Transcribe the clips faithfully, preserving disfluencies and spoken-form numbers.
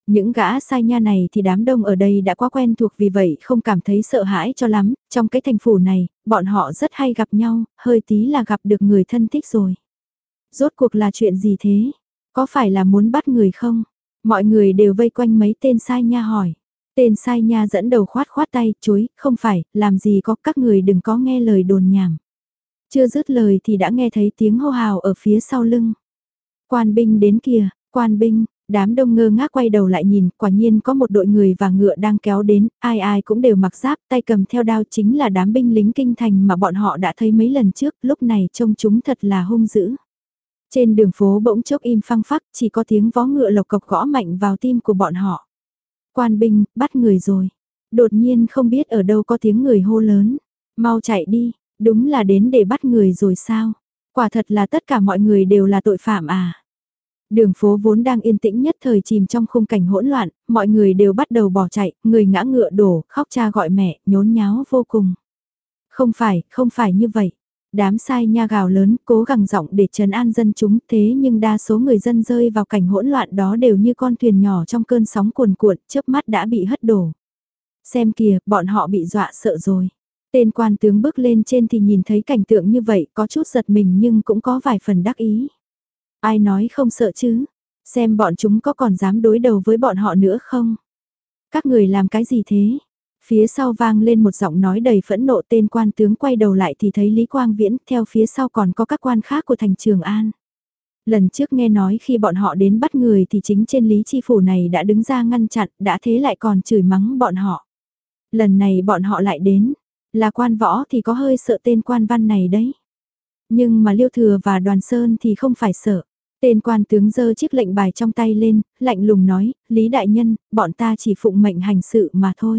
Những gã sai nha này thì đám đông ở đây đã quá quen thuộc vì vậy không cảm thấy sợ hãi cho lắm, trong cái thành phủ này, bọn họ rất hay gặp nhau, hơi tí là gặp được người thân thích rồi. Rốt cuộc là chuyện gì thế? Có phải là muốn bắt người không? Mọi người đều vây quanh mấy tên sai nha hỏi. Tên sai nha dẫn đầu khoát khoát tay, chối, không phải, làm gì có, các người đừng có nghe lời đồn nhảm. Chưa dứt lời thì đã nghe thấy tiếng hô hào ở phía sau lưng. Quan binh đến kìa, quan binh, đám đông ngơ ngác quay đầu lại nhìn, quả nhiên có một đội người và ngựa đang kéo đến, ai ai cũng đều mặc giáp, tay cầm theo đao chính là đám binh lính kinh thành mà bọn họ đã thấy mấy lần trước, lúc này trông chúng thật là hung dữ. Trên đường phố bỗng chốc im phăng phắc, chỉ có tiếng vó ngựa lộc cộc gõ mạnh vào tim của bọn họ. Quan binh, bắt người rồi. Đột nhiên không biết ở đâu có tiếng người hô lớn. Mau chạy đi, đúng là đến để bắt người rồi sao? Quả thật là tất cả mọi người đều là tội phạm à? Đường phố vốn đang yên tĩnh nhất thời chìm trong khung cảnh hỗn loạn, mọi người đều bắt đầu bỏ chạy, người ngã ngựa đổ, khóc cha gọi mẹ, nhốn nháo vô cùng. Không phải, không phải như vậy. Đám sai nha gào lớn, cố gắng giọng để trấn an dân chúng, thế nhưng đa số người dân rơi vào cảnh hỗn loạn đó đều như con thuyền nhỏ trong cơn sóng cuồn cuộn, chớp mắt đã bị hất đổ. Xem kìa, bọn họ bị dọa sợ rồi. Tên quan tướng bước lên trên thì nhìn thấy cảnh tượng như vậy, có chút giật mình nhưng cũng có vài phần đắc ý. Ai nói không sợ chứ? Xem bọn chúng có còn dám đối đầu với bọn họ nữa không? Các người làm cái gì thế? Phía sau vang lên một giọng nói đầy phẫn nộ, tên quan tướng quay đầu lại thì thấy Lý Quang Viễn, theo phía sau còn có các quan khác của thành Trường An. Lần trước nghe nói khi bọn họ đến bắt người thì chính trên Lý Chi Phủ này đã đứng ra ngăn chặn, đã thế lại còn chửi mắng bọn họ. Lần này bọn họ lại đến, là quan võ thì có hơi sợ tên quan văn này đấy. Nhưng mà Liêu Thừa và Đoàn Sơn thì không phải sợ. Tên quan tướng giơ chiếc lệnh bài trong tay lên, lạnh lùng nói, Lý Đại Nhân, bọn ta chỉ phụng mệnh hành sự mà thôi.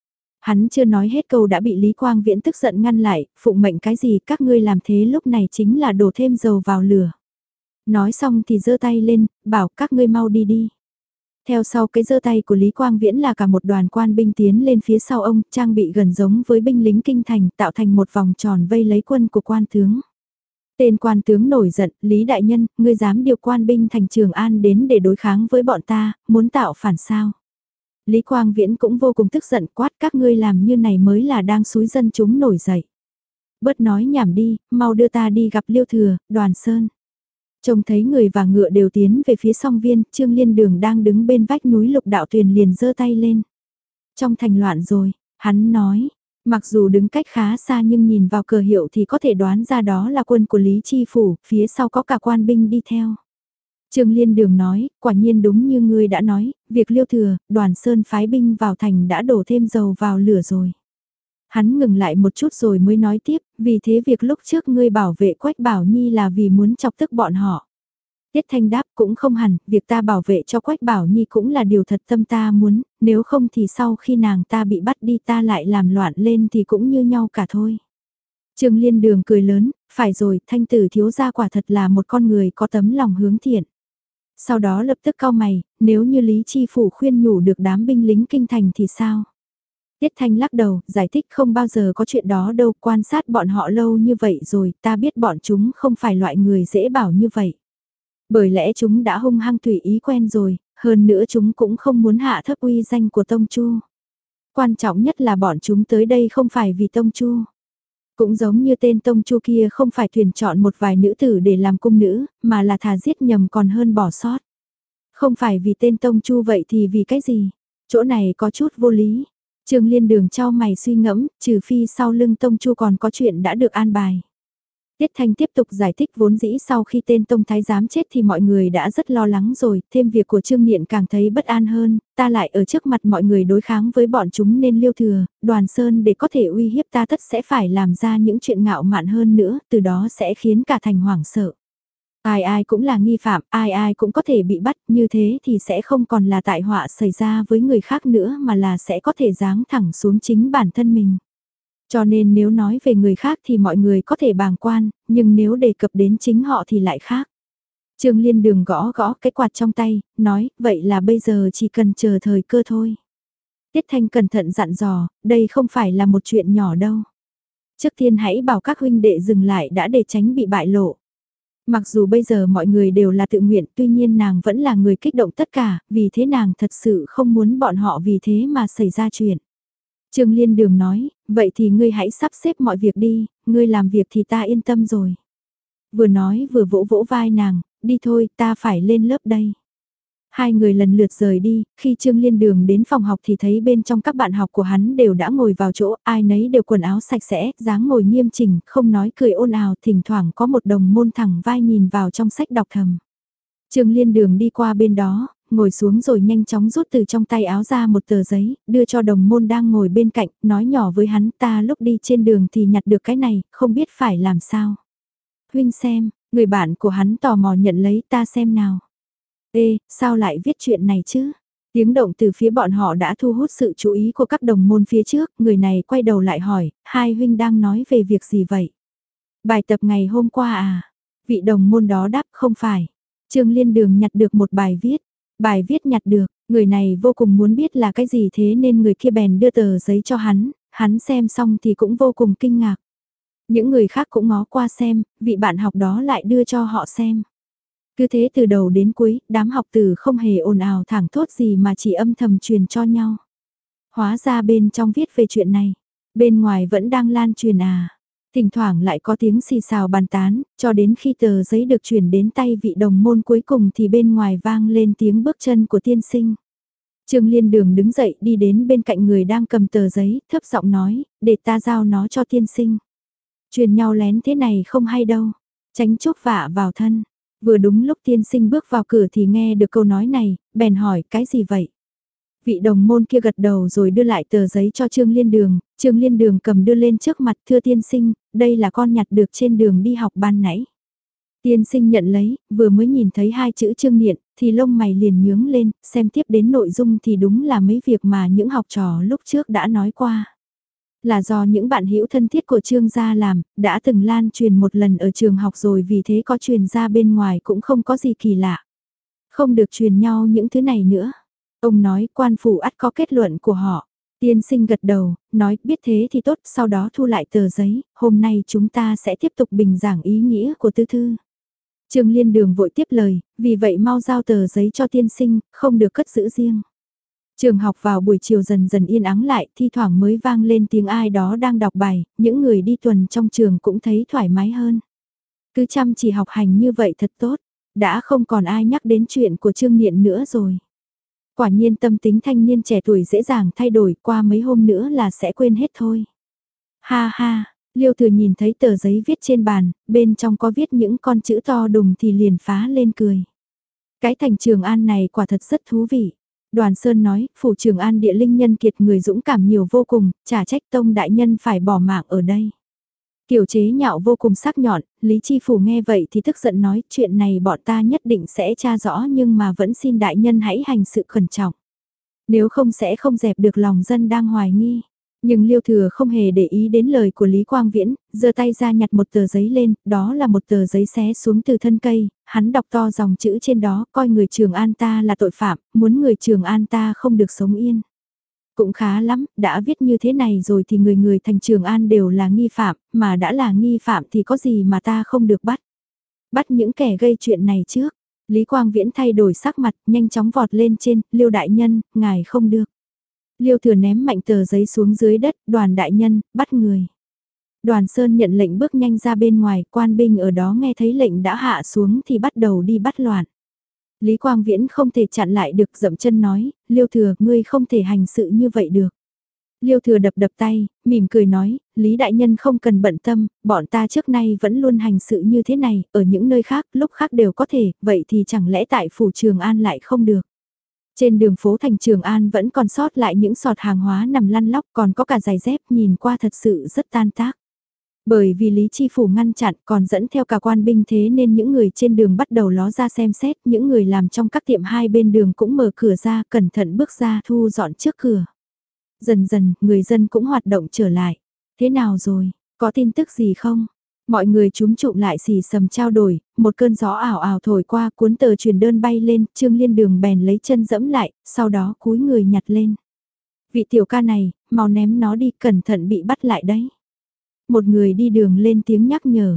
Hắn chưa nói hết câu đã bị Lý Quang Viễn tức giận ngăn lại, phụng mệnh cái gì các ngươi làm thế lúc này chính là đổ thêm dầu vào lửa. Nói xong thì giơ tay lên, bảo các ngươi mau đi đi. Theo sau cái giơ tay của Lý Quang Viễn là cả một đoàn quan binh tiến lên phía sau ông, trang bị gần giống với binh lính kinh thành, tạo thành một vòng tròn vây lấy quân của quan tướng. Tên quan tướng nổi giận, Lý Đại Nhân, ngươi dám điều quan binh thành Trường An đến để đối kháng với bọn ta, muốn tạo phản sao? Lý Quang Viễn cũng vô cùng tức giận, quát các ngươi làm như này mới là đang xúi dân chúng nổi dậy. Bớt nói nhảm đi, mau đưa ta đi gặp Liêu Thừa, Đoàn Sơn. Trông thấy người và ngựa đều tiến về phía song viên, Trương Liên Đường đang đứng bên vách núi Lục Đạo Tuyền liền giơ tay lên. Trong thành loạn rồi, hắn nói, mặc dù đứng cách khá xa nhưng nhìn vào cờ hiệu thì có thể đoán ra đó là quân của Lý Chi Phủ, phía sau có cả quan binh đi theo. Trương Liên Đường nói, quả nhiên đúng như ngươi đã nói, việc Liêu Thừa, Đoàn Sơn phái binh vào thành đã đổ thêm dầu vào lửa rồi. Hắn ngừng lại một chút rồi mới nói tiếp, vì thế việc lúc trước ngươi bảo vệ Quách Bảo Nhi là vì muốn chọc tức bọn họ. Tiết Thanh đáp cũng không hẳn, việc ta bảo vệ cho Quách Bảo Nhi cũng là điều thật tâm ta muốn, nếu không thì sau khi nàng ta bị bắt đi ta lại làm loạn lên thì cũng như nhau cả thôi. Trương Liên Đường cười lớn, phải rồi, Thanh tử thiếu gia quả thật là một con người có tấm lòng hướng thiện. Sau đó lập tức cau mày, nếu như Lý Chi Phủ khuyên nhủ được đám binh lính kinh thành thì sao? Tiết Thanh lắc đầu, giải thích không bao giờ có chuyện đó đâu, quan sát bọn họ lâu như vậy rồi, ta biết bọn chúng không phải loại người dễ bảo như vậy. Bởi lẽ chúng đã hung hăng tùy ý quen rồi, hơn nữa chúng cũng không muốn hạ thấp uy danh của Tông Chu. Quan trọng nhất là bọn chúng tới đây không phải vì Tông Chu. Cũng giống như tên Tông Chu kia không phải tuyển chọn một vài nữ tử để làm cung nữ, mà là thà giết nhầm còn hơn bỏ sót. Không phải vì tên Tông Chu vậy thì vì cái gì? Chỗ này có chút vô lý. Trương Liên Đường trao mày suy ngẫm, trừ phi sau lưng Tông Chu còn có chuyện đã được an bài. Tiết Thanh tiếp tục giải thích vốn dĩ sau khi tên Tông Thái Giám chết thì mọi người đã rất lo lắng rồi, thêm việc của Trương Niện càng thấy bất an hơn, ta lại ở trước mặt mọi người đối kháng với bọn chúng nên Liêu Thừa, Đoàn Sơn để có thể uy hiếp ta tất sẽ phải làm ra những chuyện ngạo mạn hơn nữa, từ đó sẽ khiến cả thành hoảng sợ. Ai ai cũng là nghi phạm, ai ai cũng có thể bị bắt, như thế thì sẽ không còn là tai họa xảy ra với người khác nữa mà là sẽ có thể giáng thẳng xuống chính bản thân mình. Cho nên nếu nói về người khác thì mọi người có thể bàng quan, nhưng nếu đề cập đến chính họ thì lại khác. Trương Liên Đường gõ gõ cái quạt trong tay, nói, vậy là bây giờ chỉ cần chờ thời cơ thôi. Tiết Thanh cẩn thận dặn dò, đây không phải là một chuyện nhỏ đâu. Trước tiên hãy bảo các huynh đệ dừng lại đã để tránh bị bại lộ. Mặc dù bây giờ mọi người đều là tự nguyện, tuy nhiên nàng vẫn là người kích động tất cả, vì thế nàng thật sự không muốn bọn họ vì thế mà xảy ra chuyện. Trương Liên Đường nói, vậy thì ngươi hãy sắp xếp mọi việc đi, ngươi làm việc thì ta yên tâm rồi. Vừa nói vừa vỗ vỗ vai nàng, đi thôi, ta phải lên lớp đây. Hai người lần lượt rời đi, khi Trương Liên Đường đến phòng học thì thấy bên trong các bạn học của hắn đều đã ngồi vào chỗ, ai nấy đều quần áo sạch sẽ, dáng ngồi nghiêm chỉnh, không nói cười ồn ào, thỉnh thoảng có một đồng môn thẳng vai nhìn vào trong sách đọc thầm. Trương Liên Đường đi qua bên đó, ngồi xuống rồi nhanh chóng rút từ trong tay áo ra một tờ giấy, đưa cho đồng môn đang ngồi bên cạnh, nói nhỏ với hắn, ta lúc đi trên đường thì nhặt được cái này, không biết phải làm sao. Huynh xem, người bạn của hắn tò mò nhận lấy, ta xem nào. Ê, sao lại viết chuyện này chứ? Tiếng động từ phía bọn họ đã thu hút sự chú ý của các đồng môn phía trước, người này quay đầu lại hỏi, hai huynh đang nói về việc gì vậy? Bài tập ngày hôm qua à? Vị đồng môn đó đáp không phải. Trương Liên Đường nhặt được một bài viết. Bài viết nhặt được, người này vô cùng muốn biết là cái gì thế nên người kia bèn đưa tờ giấy cho hắn, hắn xem xong thì cũng vô cùng kinh ngạc. Những người khác cũng ngó qua xem, vị bạn học đó lại đưa cho họ xem. Cứ thế từ đầu đến cuối, đám học tử không hề ồn ào thẳng thốt gì mà chỉ âm thầm truyền cho nhau. Hóa ra bên trong viết về chuyện này, bên ngoài vẫn đang lan truyền à. Thỉnh thoảng lại có tiếng xì xào bàn tán, cho đến khi tờ giấy được chuyển đến tay vị đồng môn cuối cùng thì bên ngoài vang lên tiếng bước chân của tiên sinh. Trương Liên Đường đứng dậy đi đến bên cạnh người đang cầm tờ giấy, thấp giọng nói, để ta giao nó cho tiên sinh. Truyền nhau lén thế này không hay đâu, tránh chuốc vạ vào thân. Vừa đúng lúc tiên sinh bước vào cửa thì nghe được câu nói này, bèn hỏi cái gì vậy? Vị đồng môn kia gật đầu rồi đưa lại tờ giấy cho Trương Liên Đường, Trương Liên Đường cầm đưa lên trước mặt, thưa tiên sinh, đây là con nhặt được trên đường đi học ban nãy. Tiên sinh nhận lấy, vừa mới nhìn thấy hai chữ Trương Niệm, thì lông mày liền nhướng lên, xem tiếp đến nội dung thì đúng là mấy việc mà những học trò lúc trước đã nói qua. Là do những bạn hữu thân thiết của Trương gia làm, đã từng lan truyền một lần ở trường học rồi vì thế có truyền ra bên ngoài cũng không có gì kỳ lạ. Không được truyền nhau những thứ này nữa. Ông nói quan phủ ắt có kết luận của họ. Tiên sinh gật đầu, nói biết thế thì tốt, sau đó thu lại tờ giấy, hôm nay chúng ta sẽ tiếp tục bình giảng ý nghĩa của tư thư. Trương Liên Đường vội tiếp lời, vì vậy mau giao tờ giấy cho tiên sinh, không được cất giữ riêng. Trường học vào buổi chiều dần dần yên ắng lại, thi thoảng mới vang lên tiếng ai đó đang đọc bài, những người đi tuần trong trường cũng thấy thoải mái hơn. Cứ chăm chỉ học hành như vậy thật tốt, đã không còn ai nhắc đến chuyện của Trương Niệm nữa rồi. Quả nhiên tâm tính thanh niên trẻ tuổi dễ dàng thay đổi, qua mấy hôm nữa là sẽ quên hết thôi. Ha ha, Liêu Thừa nhìn thấy tờ giấy viết trên bàn, bên trong có viết những con chữ to đùng thì liền phá lên cười. Cái thành Trường An này quả thật rất thú vị. Đoàn Sơn nói, phủ Trường An địa linh nhân kiệt người dũng cảm nhiều vô cùng, chả trách tông đại nhân phải bỏ mạng ở đây. Kiểu chế nhạo vô cùng sắc nhọn, Lý Chi Phủ nghe vậy thì tức giận nói, chuyện này bọn ta nhất định sẽ tra rõ nhưng mà vẫn xin đại nhân hãy hành sự cẩn trọng. Nếu không sẽ không dẹp được lòng dân đang hoài nghi. Nhưng Liêu Thừa không hề để ý đến lời của Lý Quang Viễn, giơ tay ra nhặt một tờ giấy lên, đó là một tờ giấy xé xuống từ thân cây, hắn đọc to dòng chữ trên đó, coi người Trường An ta là tội phạm, muốn người Trường An ta không được sống yên. Cũng khá lắm, đã viết như thế này rồi thì người người thành Trường An đều là nghi phạm, mà đã là nghi phạm thì có gì mà ta không được bắt. Bắt những kẻ gây chuyện này trước. Lý Quang Viễn thay đổi sắc mặt, nhanh chóng vọt lên trên, Liêu đại nhân, ngài không được. Liêu Thừa ném mạnh tờ giấy xuống dưới đất, đoàn đại nhân, bắt người. Đoàn Sơn nhận lệnh bước nhanh ra bên ngoài, quan binh ở đó nghe thấy lệnh đã hạ xuống thì bắt đầu đi bắt loạn. Lý Quang Viễn không thể chặn lại được, dậm chân nói, Liêu Thừa, ngươi không thể hành sự như vậy được. Liêu Thừa đập đập tay, mỉm cười nói, Lý Đại Nhân không cần bận tâm, bọn ta trước nay vẫn luôn hành sự như thế này, ở những nơi khác, lúc khác đều có thể, vậy thì chẳng lẽ tại phủ Trường An lại không được. Trên đường phố thành Trường An vẫn còn sót lại những sọt hàng hóa nằm lăn lóc, còn có cả giày dép nhìn qua thật sự rất tan tác. Bởi vì Lý Chi Phủ ngăn chặn còn dẫn theo cả quan binh thế nên những người trên đường bắt đầu ló ra xem xét, những người làm trong các tiệm hai bên đường cũng mở cửa ra, cẩn thận bước ra thu dọn trước cửa. Dần dần, người dân cũng hoạt động trở lại. Thế nào rồi, có tin tức gì không? Mọi người chúm trụm lại xì xầm trao đổi, một cơn gió ảo ảo thổi qua cuốn tờ truyền đơn bay lên, Trương Liên Đường bèn lấy chân dẫm lại, sau đó cúi người nhặt lên. Vị tiểu ca này, mau ném nó đi, cẩn thận bị bắt lại đấy. Một người đi đường lên tiếng nhắc nhở.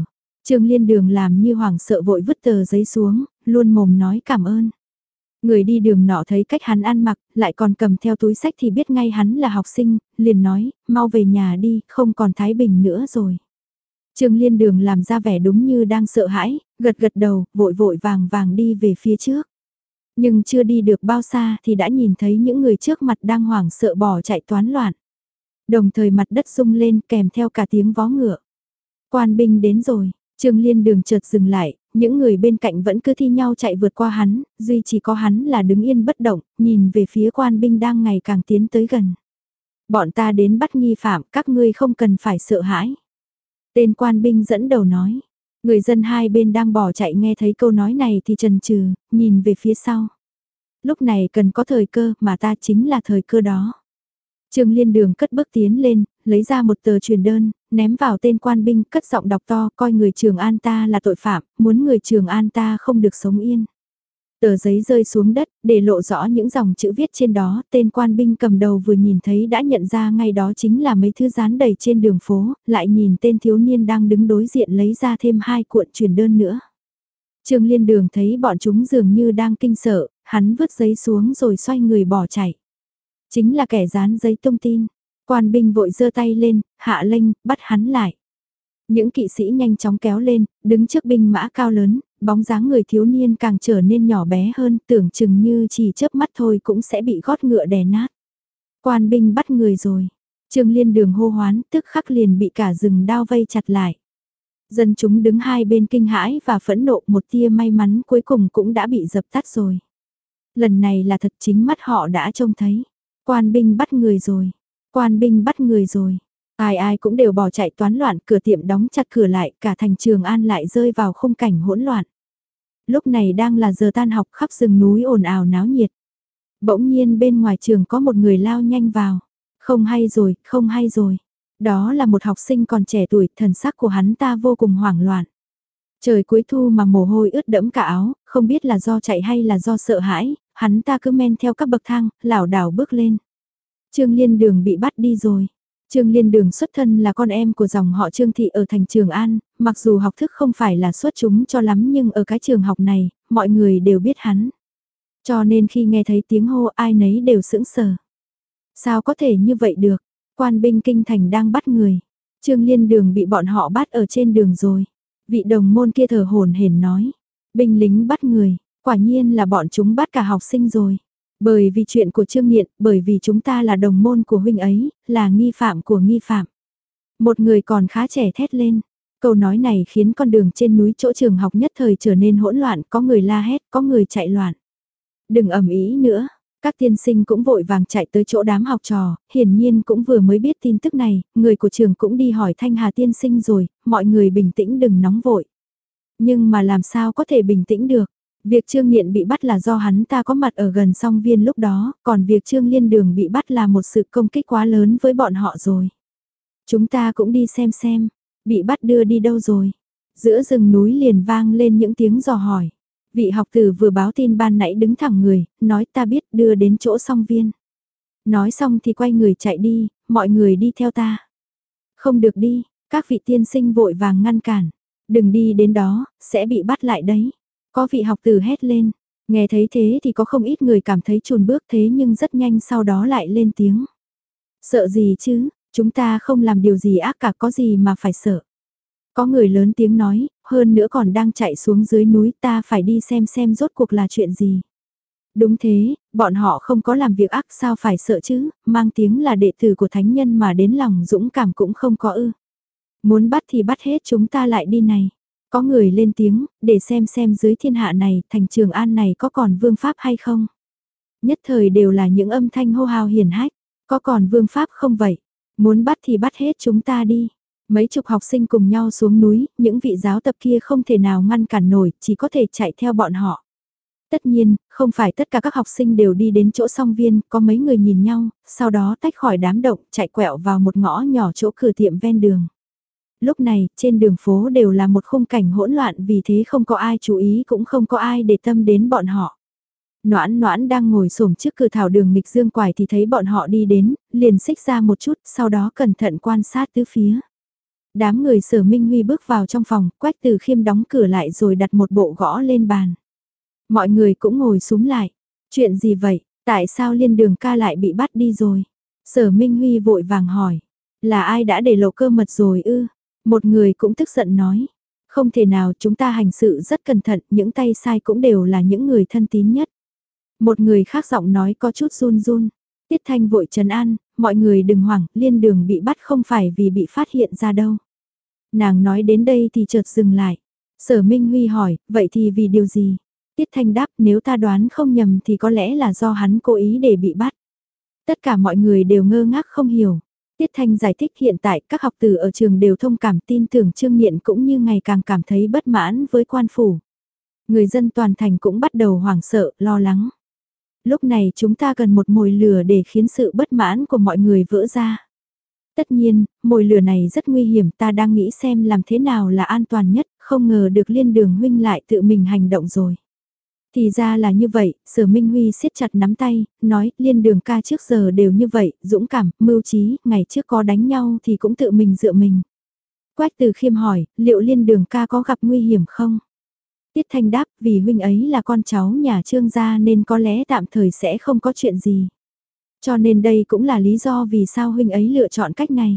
Trương Liên Đường làm như hoảng sợ vội vứt tờ giấy xuống, luôn mồm nói cảm ơn. Người đi đường nọ thấy cách hắn ăn mặc, lại còn cầm theo túi sách thì biết ngay hắn là học sinh, liền nói, mau về nhà đi, không còn Thái Bình nữa rồi. Trương Liên Đường làm ra vẻ đúng như đang sợ hãi, gật gật đầu, vội vội vàng vàng đi về phía trước. Nhưng chưa đi được bao xa thì đã nhìn thấy những người trước mặt đang hoảng sợ bỏ chạy toán loạn. Đồng thời mặt đất rung lên kèm theo cả tiếng vó ngựa. Quan binh đến rồi, Trương Liên Đường chợt dừng lại, những người bên cạnh vẫn cứ thi nhau chạy vượt qua hắn, duy chỉ có hắn là đứng yên bất động, nhìn về phía quan binh đang ngày càng tiến tới gần. Bọn ta đến bắt nghi phạm, các ngươi không cần phải sợ hãi. Tên quan binh dẫn đầu nói, người dân hai bên đang bỏ chạy nghe thấy câu nói này thì chần chừ, nhìn về phía sau. Lúc này cần có thời cơ mà ta chính là thời cơ đó. Trương Liên Đường cất bước tiến lên, lấy ra một tờ truyền đơn, ném vào tên quan binh, cất giọng đọc to, coi người Trường An ta là tội phạm, muốn người Trường An ta không được sống yên. Tờ giấy rơi xuống đất, để lộ rõ những dòng chữ viết trên đó, tên quan binh cầm đầu vừa nhìn thấy đã nhận ra ngay đó chính là mấy thứ dán đầy trên đường phố, lại nhìn tên thiếu niên đang đứng đối diện lấy ra thêm hai cuộn truyền đơn nữa. Trương Liên Đường thấy bọn chúng dường như đang kinh sợ, hắn vứt giấy xuống rồi xoay người bỏ chạy. Chính là kẻ dán giấy tung tin. Quan binh vội giơ tay lên, hạ lệnh, bắt hắn lại. Những kỵ sĩ nhanh chóng kéo lên, đứng trước binh mã cao lớn, bóng dáng người thiếu niên càng trở nên nhỏ bé hơn, tưởng chừng như chỉ chớp mắt thôi cũng sẽ bị gót ngựa đè nát. Quan binh bắt người rồi. Trương Liên Đường hô hoán, tức khắc liền bị cả rừng đao vây chặt lại. Dân chúng đứng hai bên kinh hãi và phẫn nộ, một tia may mắn cuối cùng cũng đã bị dập tắt rồi. Lần này là thật, chính mắt họ đã trông thấy. Quan binh bắt người rồi. Quan binh bắt người rồi. Ai ai cũng đều bỏ chạy toán loạn, cửa tiệm đóng chặt cửa lại, cả thành Trường An lại rơi vào khung cảnh hỗn loạn. Lúc này đang là giờ tan học, khắp rừng núi ồn ào náo nhiệt. Bỗng nhiên bên ngoài trường có một người lao nhanh vào. Không hay rồi, không hay rồi. Đó là một học sinh còn trẻ tuổi, thần sắc của hắn ta vô cùng hoảng loạn. Trời cuối thu mà mồ hôi ướt đẫm cả áo, không biết là do chạy hay là do sợ hãi, hắn ta cứ men theo các bậc thang, lảo đảo bước lên. Trương Liên Đường bị bắt đi rồi. Trương Liên Đường xuất thân là con em của dòng họ Trương Thị ở thành Trường An, mặc dù học thức không phải là xuất chúng cho lắm nhưng ở cái trường học này, mọi người đều biết hắn. Cho nên khi nghe thấy tiếng hô ai nấy đều sững sờ. Sao có thể như vậy được? Quan binh kinh thành đang bắt người. Trương Liên Đường bị bọn họ bắt ở trên đường rồi. Vị đồng môn kia thở hổn hển nói. Binh lính bắt người, quả nhiên là bọn chúng bắt cả học sinh rồi. Bởi vì chuyện của Trương Niệm, bởi vì chúng ta là đồng môn của huynh ấy, là nghi phạm của nghi phạm. Một người còn khá trẻ thét lên. Câu nói này khiến con đường trên núi chỗ trường học nhất thời trở nên hỗn loạn, có người la hét, có người chạy loạn. Đừng ầm ĩ nữa, các tiên sinh cũng vội vàng chạy tới chỗ đám học trò, hiển nhiên cũng vừa mới biết tin tức này, người của trường cũng đi hỏi Thanh Hà tiên sinh rồi, mọi người bình tĩnh đừng nóng vội. Nhưng mà làm sao có thể bình tĩnh được? Việc Trương Niệm bị bắt là do hắn ta có mặt ở gần song viên lúc đó, còn việc Trương Liên Đường bị bắt là một sự công kích quá lớn với bọn họ rồi. Chúng ta cũng đi xem xem, bị bắt đưa đi đâu rồi? Giữa rừng núi liền vang lên những tiếng dò hỏi. Vị học tử vừa báo tin ban nãy đứng thẳng người, nói ta biết đưa đến chỗ song viên. Nói xong thì quay người chạy đi, mọi người đi theo ta. Không được đi, các vị tiên sinh vội vàng ngăn cản. Đừng đi đến đó, sẽ bị bắt lại đấy. Có vị học tử hét lên, nghe thấy thế thì có không ít người cảm thấy chùn bước thế nhưng rất nhanh sau đó lại lên tiếng. Sợ gì chứ, chúng ta không làm điều gì ác cả có gì mà phải sợ. Có người lớn tiếng nói, hơn nữa còn đang chạy xuống dưới núi ta phải đi xem xem rốt cuộc là chuyện gì. Đúng thế, bọn họ không có làm việc ác sao phải sợ chứ, mang tiếng là đệ tử của thánh nhân mà đến lòng dũng cảm cũng không có ư. Muốn bắt thì bắt hết chúng ta lại đi này. Có người lên tiếng, để xem xem dưới thiên hạ này, thành Trường An này có còn vương pháp hay không. Nhất thời đều là những âm thanh hô hào hiển hách, có còn vương pháp không vậy? Muốn bắt thì bắt hết chúng ta đi. Mấy chục học sinh cùng nhau xuống núi, những vị giáo tập kia không thể nào ngăn cản nổi, chỉ có thể chạy theo bọn họ. Tất nhiên, không phải tất cả các học sinh đều đi đến chỗ song viên, có mấy người nhìn nhau, sau đó tách khỏi đám động, chạy quẹo vào một ngõ nhỏ chỗ cửa tiệm ven đường. Lúc này, trên đường phố đều là một khung cảnh hỗn loạn vì thế không có ai chú ý cũng không có ai để tâm đến bọn họ. Noãn Noãn đang ngồi xổm trước cửa thảo đường nghịch dương quải thì thấy bọn họ đi đến, liền xích ra một chút, sau đó cẩn thận quan sát tứ phía. Đám người Sở Minh Huy bước vào trong phòng, Quách Từ Khiêm đóng cửa lại rồi đặt một bộ gõ lên bàn. Mọi người cũng ngồi súm lại. Chuyện gì vậy? Tại sao Liên Đường ca lại bị bắt đi rồi? Sở Minh Huy vội vàng hỏi. Là ai đã để lộ cơ mật rồi ư? Một người cũng tức giận nói. Không thể nào, chúng ta hành sự rất cẩn thận, những tay sai cũng đều là những người thân tín nhất. Một người khác giọng nói có chút run run. Tiết Thanh vội trấn an, mọi người đừng hoảng, Liên Đường bị bắt không phải vì bị phát hiện ra đâu. Nàng nói đến đây thì chợt dừng lại. Sở Minh Huy hỏi, vậy thì vì điều gì? Tiết Thanh đáp, nếu ta đoán không nhầm thì có lẽ là do hắn cố ý để bị bắt. Tất cả mọi người đều ngơ ngác không hiểu. Tiết Thanh giải thích hiện tại các học tử ở trường đều thông cảm tin tưởng Trương Nghiện cũng như ngày càng cảm thấy bất mãn với quan phủ. Người dân toàn thành cũng bắt đầu hoảng sợ, lo lắng. Lúc này chúng ta cần một mồi lửa để khiến sự bất mãn của mọi người vỡ ra. Tất nhiên, mồi lửa này rất nguy hiểm, ta đang nghĩ xem làm thế nào là an toàn nhất, không ngờ được Liên Đường huynh lại tự mình hành động rồi. Thì ra là như vậy, Sở Minh Huy siết chặt nắm tay, nói, Liên Đường ca trước giờ đều như vậy, dũng cảm, mưu trí, ngày trước có đánh nhau thì cũng tự mình dựa mình. Quách Từ Khiêm hỏi, liệu Liên Đường ca có gặp nguy hiểm không? Tiết Thanh đáp, vì huynh ấy là con cháu nhà Trương gia nên có lẽ tạm thời sẽ không có chuyện gì. Cho nên đây cũng là lý do vì sao huynh ấy lựa chọn cách này.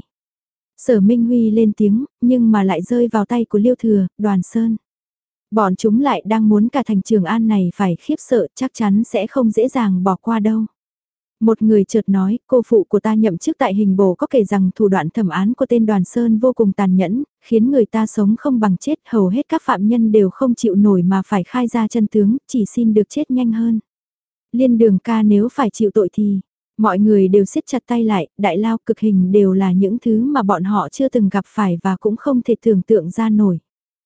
Sở Minh Huy lên tiếng, nhưng mà lại rơi vào tay của Liêu Thừa, Đoàn Sơn. Bọn chúng lại đang muốn cả thành Trường An này phải khiếp sợ, chắc chắn sẽ không dễ dàng bỏ qua đâu. Một người chợt nói, cô phụ của ta nhậm chức tại hình bổ có kể rằng thủ đoạn thẩm án của tên Đoàn Sơn vô cùng tàn nhẫn, khiến người ta sống không bằng chết, hầu hết các phạm nhân đều không chịu nổi mà phải khai ra chân tướng, chỉ xin được chết nhanh hơn. Liên Đường ca nếu phải chịu tội thì, mọi người đều siết chặt tay lại, đại lao cực hình đều là những thứ mà bọn họ chưa từng gặp phải và cũng không thể tưởng tượng ra nổi.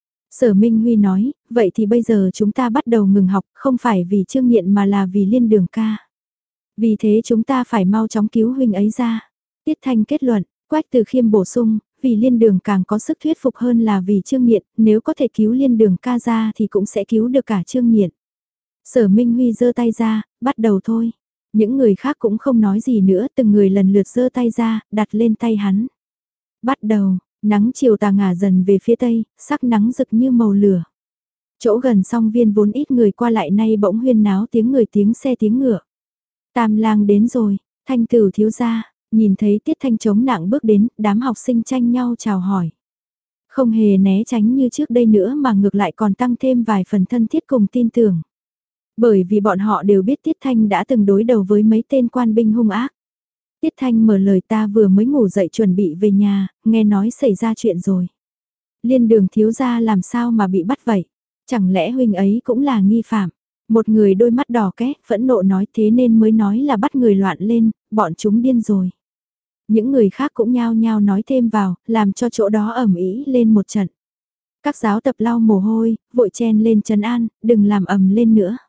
Sở Minh Huy nói, vậy thì bây giờ chúng ta bắt đầu ngừng học, không phải vì Trương Nghiện mà là vì Liên Đường ca. Vì thế chúng ta phải mau chóng cứu huynh ấy ra. Tiết Thanh kết luận, Quách Từ Khiêm bổ sung, vì Liên Đường càng có sức thuyết phục hơn là vì Trương Nghiện, nếu có thể cứu Liên Đường ca ra thì cũng sẽ cứu được cả Trương Nghiện. Sở Minh Huy giơ tay ra, bắt đầu thôi. Những người khác cũng không nói gì nữa, từng người lần lượt giơ tay ra, đặt lên tay hắn. Bắt đầu, nắng chiều tà ngả dần về phía tây, sắc nắng rực như màu lửa. Chỗ gần song viên vốn ít người qua lại nay bỗng huyên náo tiếng người tiếng xe tiếng ngựa. Tam lang đến rồi, Thanh Tử thiếu gia, nhìn thấy Tiết Thanh chống nặng bước đến, đám học sinh tranh nhau chào hỏi. Không hề né tránh như trước đây nữa mà ngược lại còn tăng thêm vài phần thân thiết cùng tin tưởng. Bởi vì bọn họ đều biết Tiết Thanh đã từng đối đầu với mấy tên quan binh hung ác. Tiết Thanh mở lời, ta vừa mới ngủ dậy chuẩn bị về nhà, nghe nói xảy ra chuyện rồi. Liên Đường thiếu gia làm sao mà bị bắt vậy? Chẳng lẽ huynh ấy cũng là nghi phạm? Một người đôi mắt đỏ két, phẫn nộ nói, thế nên mới nói là bắt người loạn lên, bọn chúng điên rồi. Những người khác cũng nhao nhao nói thêm vào, làm cho chỗ đó ẩm ý lên một trận. Các giáo tập lau mồ hôi, vội chen lên trấn an, đừng làm ầm lên nữa.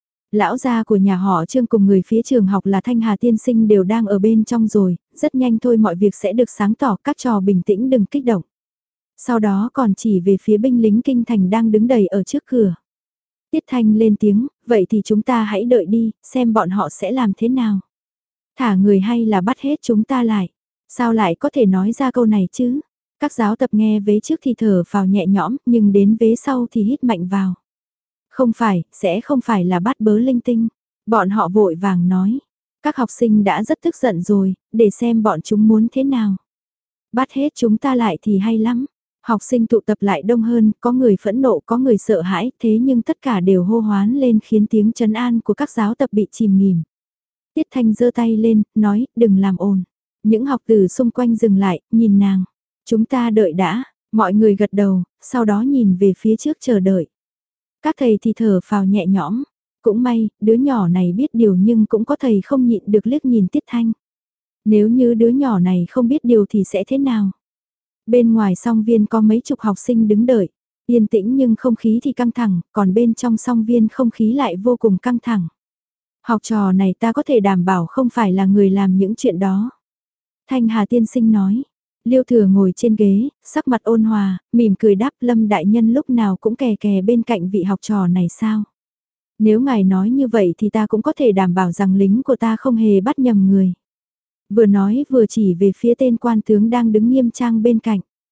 Lão gia của nhà họ Trương cùng người phía trường học là Thanh Hà tiên sinh đều đang ở bên trong rồi, rất nhanh thôi mọi việc sẽ được sáng tỏ, các trò bình tĩnh đừng kích động. Sau đó còn chỉ về phía binh lính kinh thành đang đứng đầy ở trước cửa. Tiết Thanh lên tiếng, vậy thì chúng ta hãy đợi đi, xem bọn họ sẽ làm thế nào. Thả người hay là bắt hết chúng ta lại? Sao lại có thể nói ra câu này chứ? Các giáo tập nghe vế trước thì thở vào nhẹ nhõm, nhưng đến vế sau thì hít mạnh vào. Không phải, sẽ không phải là bắt bớ linh tinh. Bọn họ vội vàng nói. Các học sinh đã rất tức giận rồi, để xem bọn chúng muốn thế nào. Bắt hết chúng ta lại thì hay lắm. Học sinh tụ tập lại đông hơn, có người phẫn nộ, có người sợ hãi, thế nhưng tất cả đều hô hoán lên khiến tiếng trấn an của các giáo tập bị chìm nghỉm. Tiết Thanh giơ tay lên, nói, đừng làm ồn. Những học tử xung quanh dừng lại, nhìn nàng. Chúng ta đợi đã, mọi người gật đầu, sau đó nhìn về phía trước chờ đợi. Các thầy thì thở phào nhẹ nhõm. Cũng may, đứa nhỏ này biết điều nhưng cũng có thầy không nhịn được liếc nhìn Tiết Thanh. Nếu như đứa nhỏ này không biết điều thì sẽ thế nào? Bên ngoài song viên có mấy chục học sinh đứng đợi. Yên tĩnh nhưng không khí thì căng thẳng, còn bên trong song viên không khí lại vô cùng căng thẳng. Học trò này ta có thể đảm bảo không phải là người làm những chuyện đó. Thanh Hà tiên sinh nói. Liêu Thừa ngồi trên ghế, sắc mặt ôn hòa, mỉm cười đáp, Lâm đại nhân lúc nào cũng kè kè bên cạnh vị học trò này sao? Nếu ngài nói như vậy thì ta cũng có thể đảm bảo rằng lính của ta không hề bắt nhầm người. Vừa nói vừa chỉ về phía tên quan tướng đang đứng nghiêm trang bên cạnh.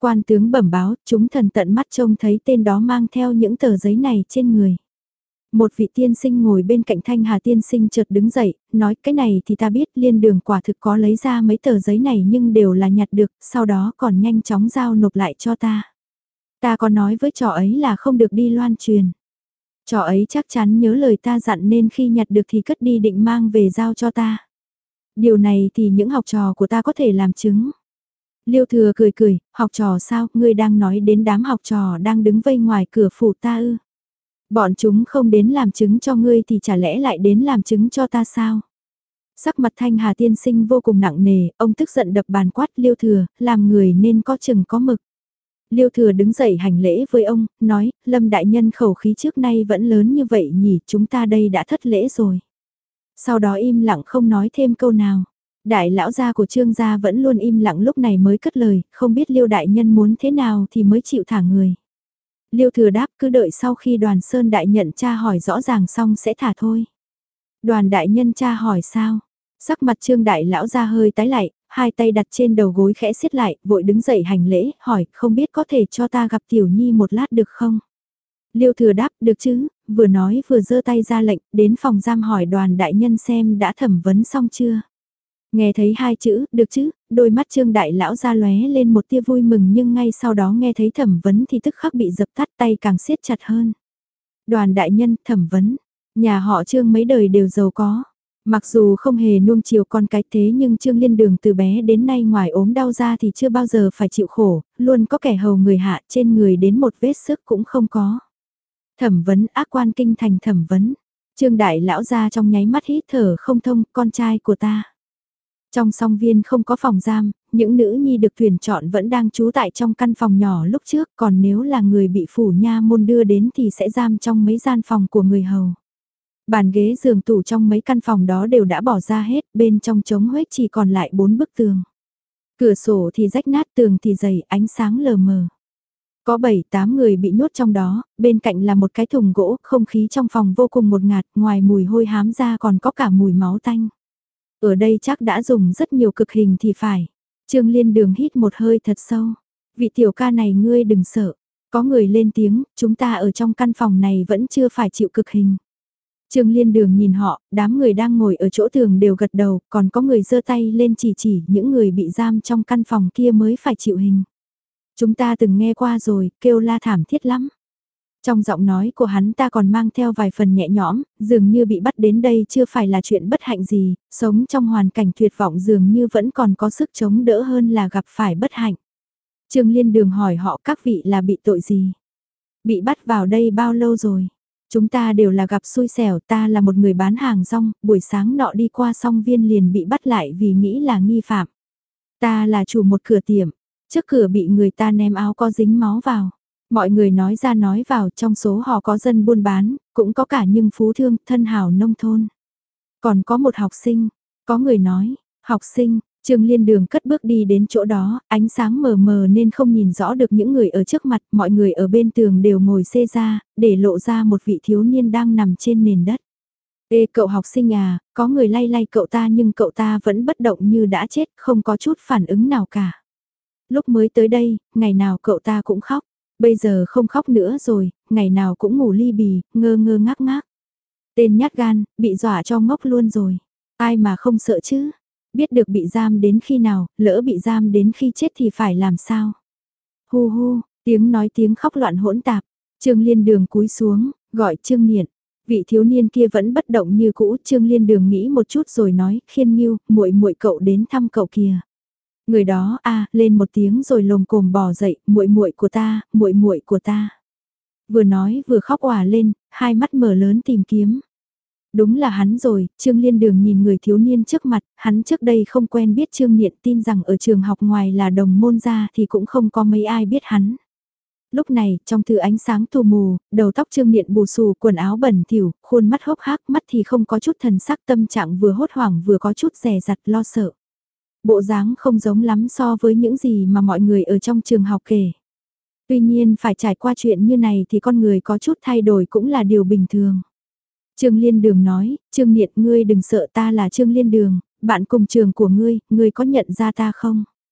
Quan tướng bẩm báo, chúng thần tận mắt trông thấy tên đó mang theo những tờ giấy này trên người. Một vị tiên sinh ngồi bên cạnh Thanh Hà tiên sinh chợt đứng dậy, nói cái này thì ta biết Liên Đường quả thực có lấy ra mấy tờ giấy này nhưng đều là nhặt được, sau đó còn nhanh chóng giao nộp lại cho ta. Ta có nói với trò ấy là không được đi loan truyền. Trò ấy chắc chắn nhớ lời ta dặn nên khi nhặt được thì cất đi định mang về giao cho ta. Điều này thì những học trò của ta có thể làm chứng. Liêu Thừa cười cười, học trò sao, ngươi đang nói đến đám học trò đang đứng vây ngoài cửa phủ ta ư? Bọn chúng không đến làm chứng cho ngươi thì chả lẽ lại đến làm chứng cho ta sao? Sắc mặt Thanh Hà tiên sinh vô cùng nặng nề, ông tức giận đập bàn quát Liêu Thừa, làm người nên có chừng có mực. Liêu Thừa đứng dậy hành lễ với ông, nói, Lâm đại nhân khẩu khí trước nay vẫn lớn như vậy nhỉ, chúng ta đây đã thất lễ rồi. Sau đó im lặng không nói thêm câu nào. Đại lão gia của Trương gia vẫn luôn im lặng lúc này mới cất lời, không biết Liêu đại nhân muốn thế nào thì mới chịu thả người. Liêu Thừa đáp cứ đợi sau khi đoàn Sơn đại nhận tra hỏi rõ ràng xong sẽ thả thôi. Đoàn đại nhân tra hỏi sao? Sắc mặt Trương đại lão gia hơi tái lại, hai tay đặt trên đầu gối khẽ siết lại, vội đứng dậy hành lễ, hỏi không biết có thể cho ta gặp Tiểu Nhi một lát được không? Liêu Thừa đáp được chứ, vừa nói vừa giơ tay ra lệnh, đến phòng giam hỏi đoàn đại nhân xem đã thẩm vấn xong chưa. Nghe thấy hai chữ, được chứ, đôi mắt Trương đại lão ra lóe lên một tia vui mừng nhưng ngay sau đó nghe thấy thẩm vấn thì tức khắc bị dập tắt tay càng siết chặt hơn. Đoàn đại nhân thẩm vấn, nhà họ Trương mấy đời đều giàu có. Mặc dù không hề nuông chiều con cái thế nhưng Trương Liên Đường từ bé đến nay ngoài ốm đau ra thì chưa bao giờ phải chịu khổ, luôn có kẻ hầu người hạ trên người đến một vết sức cũng không có. Thẩm vấn ác quan kinh thành thẩm vấn. Trương đại lão ra trong nháy mắt hít thở không thông, con trai của ta. Trong song viên không có phòng giam, những nữ nhi được tuyển chọn vẫn đang trú tại trong căn phòng nhỏ lúc trước, còn nếu là người bị phủ nha môn đưa đến thì sẽ giam trong mấy gian phòng của người hầu. Bàn ghế giường tủ trong mấy căn phòng đó đều đã bỏ ra hết, bên trong trống huếch chỉ còn lại bốn bức tường. Cửa sổ thì rách nát, tường thì dày, ánh sáng lờ mờ. Có bảy tám người bị nhốt trong đó, bên cạnh là một cái thùng gỗ, không khí trong phòng vô cùng ngột ngạt, ngoài mùi hôi hám ra còn có cả mùi máu tanh. Ở đây chắc đã dùng rất nhiều cực hình thì phải. Trương Liên Đường hít một hơi thật sâu. Vị tiểu ca này ngươi đừng sợ. Có người lên tiếng, chúng ta ở trong căn phòng này vẫn chưa phải chịu cực hình. Trương Liên Đường nhìn họ, đám người đang ngồi ở chỗ tường đều gật đầu, còn có người giơ tay lên chỉ chỉ những người bị giam trong căn phòng kia mới phải chịu hình. Chúng ta từng nghe qua rồi, kêu la thảm thiết lắm. Trong giọng nói của hắn ta còn mang theo vài phần nhẹ nhõm, dường như bị bắt đến đây chưa phải là chuyện bất hạnh gì, sống trong hoàn cảnh tuyệt vọng dường như vẫn còn có sức chống đỡ hơn là gặp phải bất hạnh. Trương Liên Đường hỏi họ các vị là bị tội gì? Bị bắt vào đây bao lâu rồi? Chúng ta đều là gặp xui xẻo, ta là một người bán hàng rong, buổi sáng nọ đi qua song viên liền bị bắt lại vì nghĩ là nghi phạm. Ta là chủ một cửa tiệm, trước cửa bị người ta ném áo có dính máu vào. Mọi người nói ra nói vào, trong số họ có dân buôn bán, cũng có cả nhưng phú thương, thân hào nông thôn. Còn có một học sinh, có người nói, học sinh, Trương Liên Đường cất bước đi đến chỗ đó, ánh sáng mờ mờ nên không nhìn rõ được những người ở trước mặt, mọi người ở bên tường đều ngồi xê ra, để lộ ra một vị thiếu niên đang nằm trên nền đất. Ê cậu học sinh à, có người lay lay cậu ta nhưng cậu ta vẫn bất động như đã chết, không có chút phản ứng nào cả. Lúc mới tới đây, ngày nào cậu ta cũng khóc. Bây giờ không khóc nữa rồi, ngày nào cũng ngủ ly bì, ngơ ngơ ngác ngác. Tên nhát gan, bị dọa cho ngốc luôn rồi. Ai mà không sợ chứ? Biết được bị giam đến khi nào, lỡ bị giam đến khi chết thì phải làm sao? Hu hu, tiếng nói tiếng khóc loạn hỗn tạp. Trương Liên Đường cúi xuống, gọi Trương Niệm. Vị thiếu niên kia vẫn bất động như cũ, Trương Liên Đường nghĩ một chút rồi nói, Khiên Nghiêu, muội muội cậu đến thăm cậu kìa. Người đó a à, lên một tiếng rồi lồm cồm bò dậy, muội muội của ta, muội muội của ta. Vừa nói vừa khóc òa lên, hai mắt mở lớn tìm kiếm. Đúng là hắn rồi, Trương Liên Đường nhìn người thiếu niên trước mặt, hắn trước đây không quen biết Trương Niệm, tin rằng ở trường học ngoài là đồng môn ra thì cũng không có mấy ai biết hắn. Lúc này, trong thứ ánh sáng tù mù, đầu tóc Trương Niệm bù xù, quần áo bẩn thỉu, khuôn mắt hốc hác, mắt thì không có chút thần sắc, tâm trạng vừa hốt hoảng vừa có chút dè dặt lo sợ. Bộ dáng không giống lắm so với những gì mà mọi người ở trong trường học kể. Tuy nhiên phải trải qua chuyện như này thì con người có chút thay đổi cũng là điều bình thường. Trương Liên Đường nói, Trương Niệm ngươi đừng sợ, ta là Trương Liên Đường, bạn cùng trường của ngươi, ngươi có nhận ra ta không?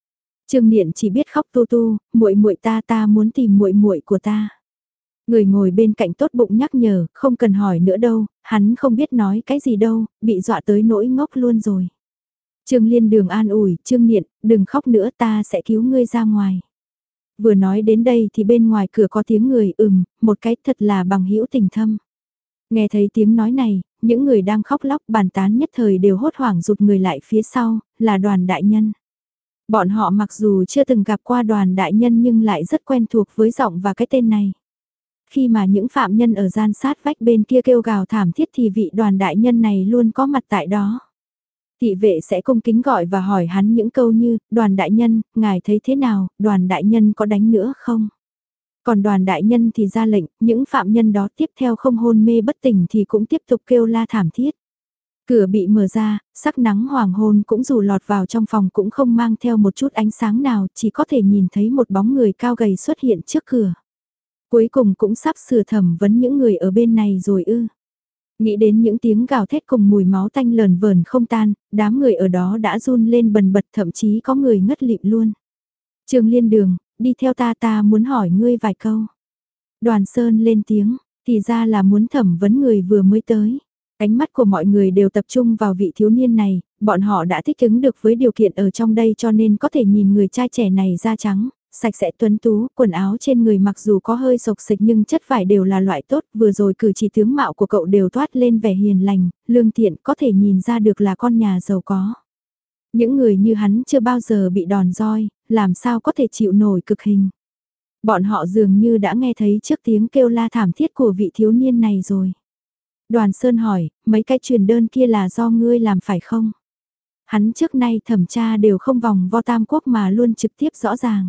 Trương Niệm chỉ biết khóc tu tu, muội muội ta ta muốn tìm muội muội của ta. Người ngồi bên cạnh tốt bụng nhắc nhở, không cần hỏi nữa đâu, hắn không biết nói cái gì đâu, bị dọa tới nỗi ngốc luôn rồi. Trương Liên Đường an ủi, Trương Niệm, đừng khóc nữa ta sẽ cứu ngươi ra ngoài. Vừa nói đến đây thì bên ngoài cửa có tiếng người ừm, một cái thật là bằng hữu tình thâm. Nghe thấy tiếng nói này, những người đang khóc lóc bàn tán nhất thời đều hốt hoảng rụt người lại phía sau, là Đoàn đại nhân. Bọn họ mặc dù chưa từng gặp qua Đoàn đại nhân nhưng lại rất quen thuộc với giọng và cái tên này. Khi mà những phạm nhân ở gian sát vách bên kia kêu gào thảm thiết thì vị Đoàn đại nhân này luôn có mặt tại đó. Thị vệ sẽ cung kính gọi và hỏi hắn những câu như, Đoàn đại nhân, ngài thấy thế nào, Đoàn đại nhân có đánh nữa không? Còn Đoàn đại nhân thì ra lệnh, những phạm nhân đó tiếp theo không hôn mê bất tỉnh thì cũng tiếp tục kêu la thảm thiết. Cửa bị mở ra, sắc nắng hoàng hôn cũng dù lọt vào trong phòng cũng không mang theo một chút ánh sáng nào, chỉ có thể nhìn thấy một bóng người cao gầy xuất hiện trước cửa. Cuối cùng cũng sắp sửa thẩm vấn những người ở bên này rồi ư. Nghĩ đến những tiếng gào thét cùng mùi máu tanh lờn vờn không tan, đám người ở đó đã run lên bần bật thậm chí có người ngất lịm luôn. Trương Liên Đường, đi theo ta ta muốn hỏi ngươi vài câu. Đoàn Sơn lên tiếng, thì ra là muốn thẩm vấn người vừa mới tới. Ánh mắt của mọi người đều tập trung vào vị thiếu niên này, bọn họ đã thích ứng được với điều kiện ở trong đây cho nên có thể nhìn người trai trẻ này da trắng, sạch sẽ tuấn tú, quần áo trên người mặc dù có hơi sộc xịch nhưng chất vải đều là loại tốt, vừa rồi cử chỉ tướng mạo của cậu đều toát lên vẻ hiền lành, lương thiện có thể nhìn ra được là con nhà giàu có. Những người như hắn chưa bao giờ bị đòn roi, làm sao có thể chịu nổi cực hình. Bọn họ dường như đã nghe thấy trước tiếng kêu la thảm thiết của vị thiếu niên này rồi. Đoàn Sơn hỏi, mấy cái truyền đơn kia là do ngươi làm phải không? Hắn trước nay thẩm tra đều không vòng vo tam quốc mà luôn trực tiếp rõ ràng.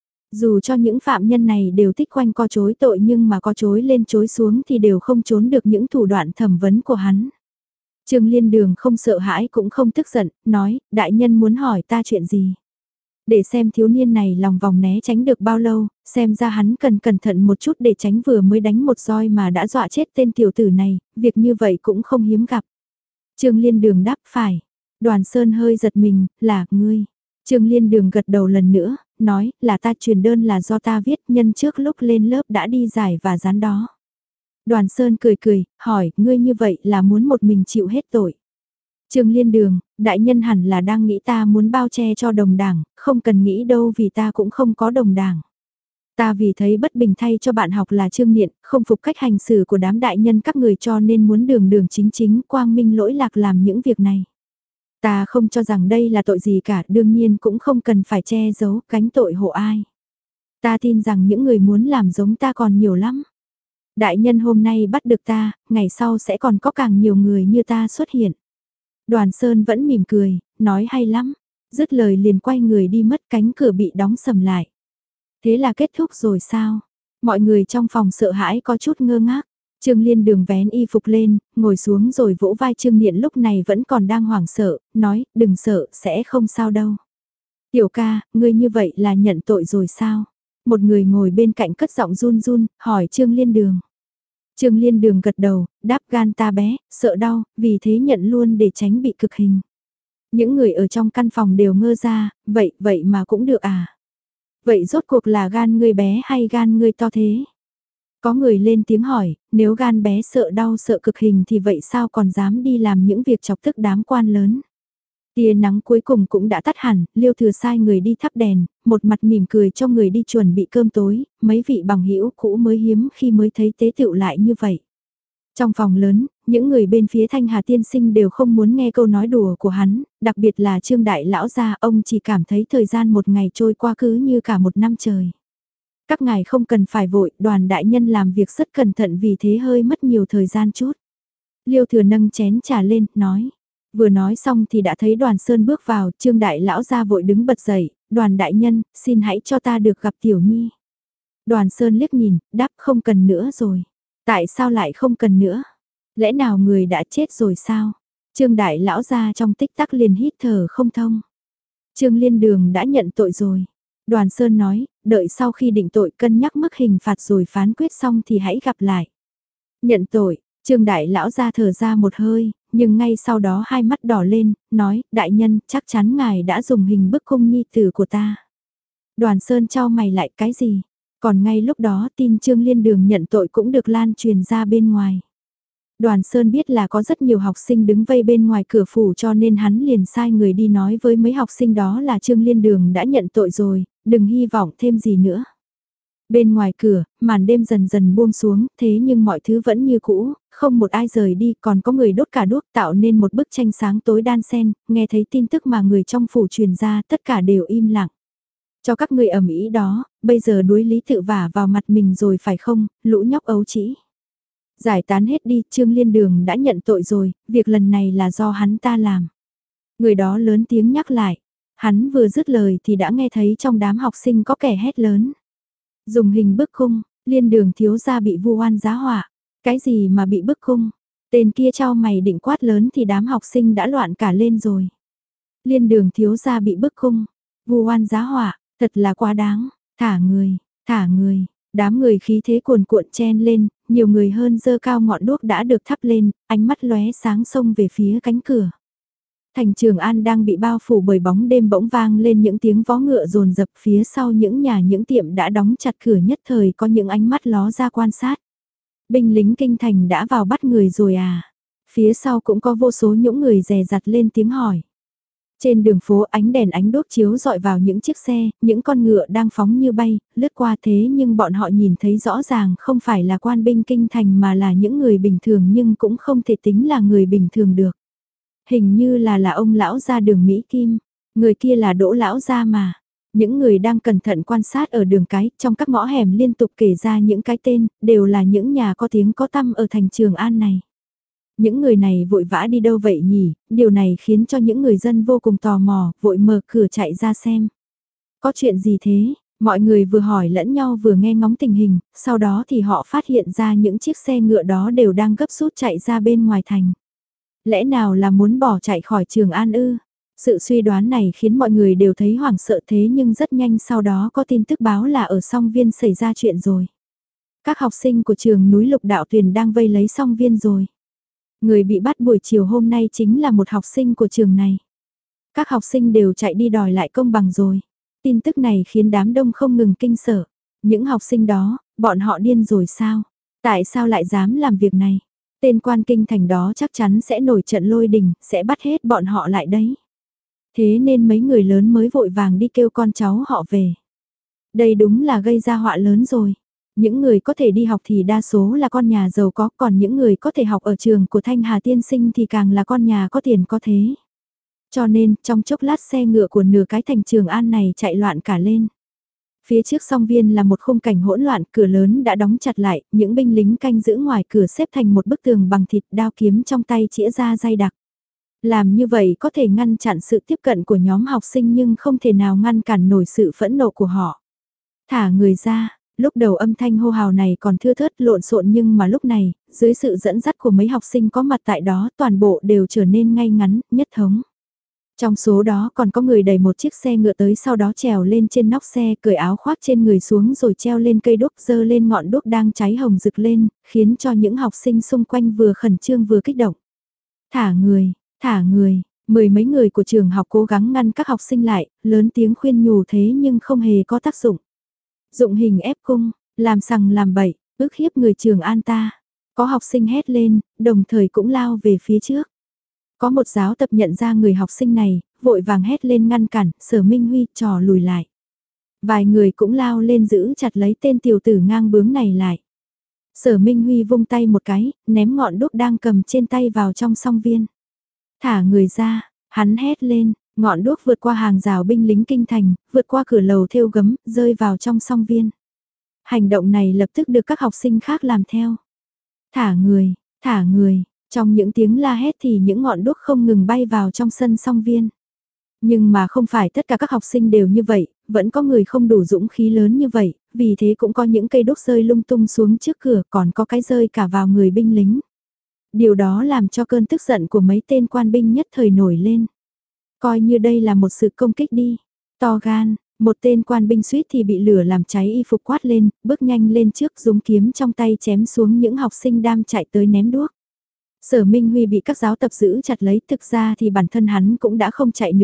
Dù cho những phạm nhân này đều thích quanh co chối tội nhưng mà co chối lên chối xuống thì đều không trốn được những thủ đoạn thẩm vấn của hắn. Trương Liên Đường không sợ hãi cũng không tức giận, nói, đại nhân muốn hỏi ta chuyện gì? Để xem thiếu niên này lòng vòng né tránh được bao lâu, xem ra hắn cần cẩn thận một chút để tránh vừa mới đánh một roi mà đã dọa chết tên tiểu tử này, việc như vậy cũng không hiếm gặp. Trương Liên Đường đáp phải. Đoàn Sơn hơi giật mình, là, ngươi. Trương Liên Đường gật đầu lần nữa, nói, là ta truyền đơn là do ta viết nhân trước lúc lên lớp đã đi giải và dán đó. Đoàn Sơn cười cười, hỏi, ngươi như vậy là muốn một mình chịu hết tội. Trương Liên Đường, đại nhân hẳn là đang nghĩ ta muốn bao che cho đồng đảng, không cần nghĩ đâu vì ta cũng không có đồng đảng. Ta vì thấy bất bình thay cho bạn học là Trương Niệm, không phục cách hành xử của đám đại nhân các người cho nên muốn đường đường chính chính quang minh lỗi lạc làm những việc này. Ta không cho rằng đây là tội gì cả, đương nhiên cũng không cần phải che giấu gánh tội hộ ai. Ta tin rằng những người muốn làm giống ta còn nhiều lắm. Đại nhân hôm nay bắt được ta, ngày sau sẽ còn có càng nhiều người như ta xuất hiện. Đoàn Sơn vẫn mỉm cười, nói hay lắm, dứt lời liền quay người đi mất, cánh cửa bị đóng sầm lại. Thế là kết thúc rồi sao? Mọi người trong phòng sợ hãi có chút ngơ ngác. Trương Liên Đường vén y phục lên, ngồi xuống rồi vỗ vai Trương Niệm lúc này vẫn còn đang hoảng sợ, nói, đừng sợ, sẽ không sao đâu. Tiểu ca, ngươi như vậy là nhận tội rồi sao? Một người ngồi bên cạnh cất giọng run run, hỏi Trương Liên Đường. Trương Liên Đường gật đầu, đáp gan ta bé, sợ đau, vì thế nhận luôn để tránh bị cực hình. Những người ở trong căn phòng đều ngơ ra, vậy, vậy mà cũng được à? Vậy rốt cuộc là gan ngươi bé hay gan ngươi to thế? Có người lên tiếng hỏi, nếu gan bé sợ đau sợ cực hình thì vậy sao còn dám đi làm những việc chọc tức đám quan lớn? Tia nắng cuối cùng cũng đã tắt hẳn, Liêu Thừa sai người đi thắp đèn, một mặt mỉm cười cho người đi chuẩn bị cơm tối, mấy vị bằng hữu cũ mới hiếm khi mới thấy tế tựu lại như vậy. Trong phòng lớn, những người bên phía Thanh Hà tiên sinh đều không muốn nghe câu nói đùa của hắn, đặc biệt là Trương Đại Lão gia, ông chỉ cảm thấy thời gian một ngày trôi qua cứ như cả một năm trời. Các ngài không cần phải vội, đoàn đại nhân làm việc rất cẩn thận vì thế hơi mất nhiều thời gian chút. Liêu Thừa nâng chén trà lên, nói. Vừa nói xong thì đã thấy Đoàn Sơn bước vào, Trương Đại Lão gia vội đứng bật dậy, Đoàn đại nhân, xin hãy cho ta được gặp Tiểu Nhi. Đoàn Sơn liếc nhìn, đáp không cần nữa rồi. Tại sao lại không cần nữa? Lẽ nào người đã chết rồi sao? Trương Đại Lão gia trong tích tắc liền hít thở không thông. Trương Liên Đường đã nhận tội rồi. Đoàn Sơn nói, đợi sau khi định tội cân nhắc mức hình phạt rồi phán quyết xong thì hãy gặp lại. Nhận tội, Trương Đại Lão gia thở ra một hơi, nhưng ngay sau đó hai mắt đỏ lên, nói, đại nhân, chắc chắn ngài đã dùng hình bức cung nhi tử của ta. Đoàn Sơn chau mày lại, cái gì? Còn ngay lúc đó tin Trương Liên Đường nhận tội cũng được lan truyền ra bên ngoài. Đoàn Sơn biết là có rất nhiều học sinh đứng vây bên ngoài cửa phủ cho nên hắn liền sai người đi nói với mấy học sinh đó là Trương Liên Đường đã nhận tội rồi, đừng hy vọng thêm gì nữa. Bên ngoài cửa, màn đêm dần dần buông xuống, thế nhưng mọi thứ vẫn như cũ, không một ai rời đi, còn có người đốt cả đuốc tạo nên một bức tranh sáng tối đan xen, nghe thấy tin tức mà người trong phủ truyền ra, tất cả đều im lặng. Cho các người ầm ĩ đó, bây giờ đuối lý tự vả vào mặt mình rồi phải không, lũ nhóc ấu trĩ. Giải tán hết đi, Trương Liên Đường đã nhận tội rồi, việc lần này là do hắn ta làm. Người đó lớn tiếng nhắc lại, hắn vừa dứt lời thì đã nghe thấy trong đám học sinh có kẻ hét lớn. Dùng hình bức cung, Liên Đường thiếu gia bị vu oan giá họa. Cái gì mà bị bức cung? Tên kia trao mày định quát lớn thì đám học sinh đã loạn cả lên rồi. Liên Đường thiếu gia bị bức cung, vu oan giá họa, thật là quá đáng, thả người, thả người. Đám người khí thế cuồn cuộn chen lên, nhiều người hơn dơ cao ngọn đuốc đã được thắp lên, ánh mắt lóe sáng xông về phía cánh cửa. Thành Trường An đang bị bao phủ bởi bóng đêm, bỗng vang lên những tiếng vó ngựa dồn dập, phía sau những nhà những tiệm đã đóng chặt cửa nhất thời có những ánh mắt ló ra quan sát. Binh lính kinh thành đã vào bắt người rồi à? Phía sau cũng có vô số những người dè dặt lên tiếng hỏi. Trên đường phố ánh đèn ánh đuốc chiếu dọi vào những chiếc xe, những con ngựa đang phóng như bay, lướt qua thế nhưng bọn họ nhìn thấy rõ ràng không phải là quan binh kinh thành mà là những người bình thường nhưng cũng không thể tính là người bình thường được. Hình như là là ông lão gia Đường Mỹ Kim, người kia là Đỗ lão gia mà. Những người đang cẩn thận quan sát ở đường cái, trong các ngõ hẻm liên tục kể ra những cái tên, đều là những nhà có tiếng có tăm ở thành Trường An này. Những người này vội vã đi đâu vậy nhỉ, điều này khiến cho những người dân vô cùng tò mò, vội mở cửa chạy ra xem. Có chuyện gì thế? Mọi người vừa hỏi lẫn nhau vừa nghe ngóng tình hình, sau đó thì họ phát hiện ra những chiếc xe ngựa đó đều đang gấp rút chạy ra bên ngoài thành. Lẽ nào là muốn bỏ chạy khỏi Trường An ư? Sự suy đoán này khiến mọi người đều thấy hoảng sợ, thế nhưng rất nhanh sau đó có tin tức báo là ở Song Viên xảy ra chuyện rồi. Các học sinh của trường núi Lục Đạo Tuyền đang vây lấy Song Viên rồi. Người bị bắt buổi chiều hôm nay chính là một học sinh của trường này. Các học sinh đều chạy đi đòi lại công bằng rồi. Tin tức này khiến đám đông không ngừng kinh sợ. Những học sinh đó, bọn họ điên rồi sao? Tại sao lại dám làm việc này? Tên quan kinh thành đó chắc chắn sẽ nổi trận lôi đình, sẽ bắt hết bọn họ lại đấy. Thế nên mấy người lớn mới vội vàng đi kêu con cháu họ về. Đây đúng là gây ra họa lớn rồi. Những người có thể đi học thì đa số là con nhà giàu có, còn những người có thể học ở trường của Thanh Hà tiên sinh thì càng là con nhà có tiền có thế. Cho nên, trong chốc lát xe ngựa của nửa cái thành Trường An này chạy loạn cả lên. Phía trước Song Viên là một khung cảnh hỗn loạn, cửa lớn đã đóng chặt lại, những binh lính canh giữ ngoài cửa xếp thành một bức tường bằng thịt, đao kiếm trong tay chĩa ra dày đặc. Làm như vậy có thể ngăn chặn sự tiếp cận của nhóm học sinh nhưng không thể nào ngăn cản nổi sự phẫn nộ của họ. Thả người ra. Lúc đầu âm thanh hô hào này còn thưa thớt lộn xộn nhưng mà lúc này, dưới sự dẫn dắt của mấy học sinh có mặt tại đó toàn bộ đều trở nên ngay ngắn, nhất thống. Trong số đó còn có người đẩy một chiếc xe ngựa tới sau đó trèo lên trên nóc xe cởi áo khoác trên người xuống rồi treo lên cây đuốc dơ lên ngọn đuốc đang cháy hồng rực lên, khiến cho những học sinh xung quanh vừa khẩn trương vừa kích động. Thả người, thả người, mười mấy người của trường học cố gắng ngăn các học sinh lại, lớn tiếng khuyên nhủ thế nhưng không hề có tác dụng. Dụng hình ép cung, làm sằng làm bậy, ức hiếp người Trường An ta. Có học sinh hét lên, đồng thời cũng lao về phía trước. Có một giáo tập nhận ra người học sinh này, vội vàng hét lên ngăn cản, Sở Minh Huy trò lùi lại. Vài người cũng lao lên giữ chặt lấy tên tiểu tử ngang bướng này lại. Sở Minh Huy vung tay một cái, ném ngọn đuốc đang cầm trên tay vào trong Song Viên. Thả người ra, hắn hét lên. Ngọn đuốc vượt qua hàng rào binh lính kinh thành, vượt qua cửa lầu thêu gấm, rơi vào trong Song Viên. Hành động này lập tức được các học sinh khác làm theo. Thả người, thả người, trong những tiếng la hét thì những ngọn đuốc không ngừng bay vào trong sân Song Viên. Nhưng mà không phải tất cả các học sinh đều như vậy, vẫn có người không đủ dũng khí lớn như vậy, vì thế cũng có những cây đuốc rơi lung tung xuống trước cửa, còn có cái rơi cả vào người binh lính. Điều đó làm cho cơn tức giận của mấy tên quan binh nhất thời nổi lên. Coi như đây là một sự công kích đi. To gan, một tên quan binh suýt thì bị lửa làm cháy y phục quát lên, bước nhanh lên trước dùng kiếm trong tay chém xuống những học sinh đang chạy tới ném đuốc. Sở Minh Huy bị các giáo tập giữ chặt lấy, thực ra thì bản thân hắn cũng đã không chạy nữa,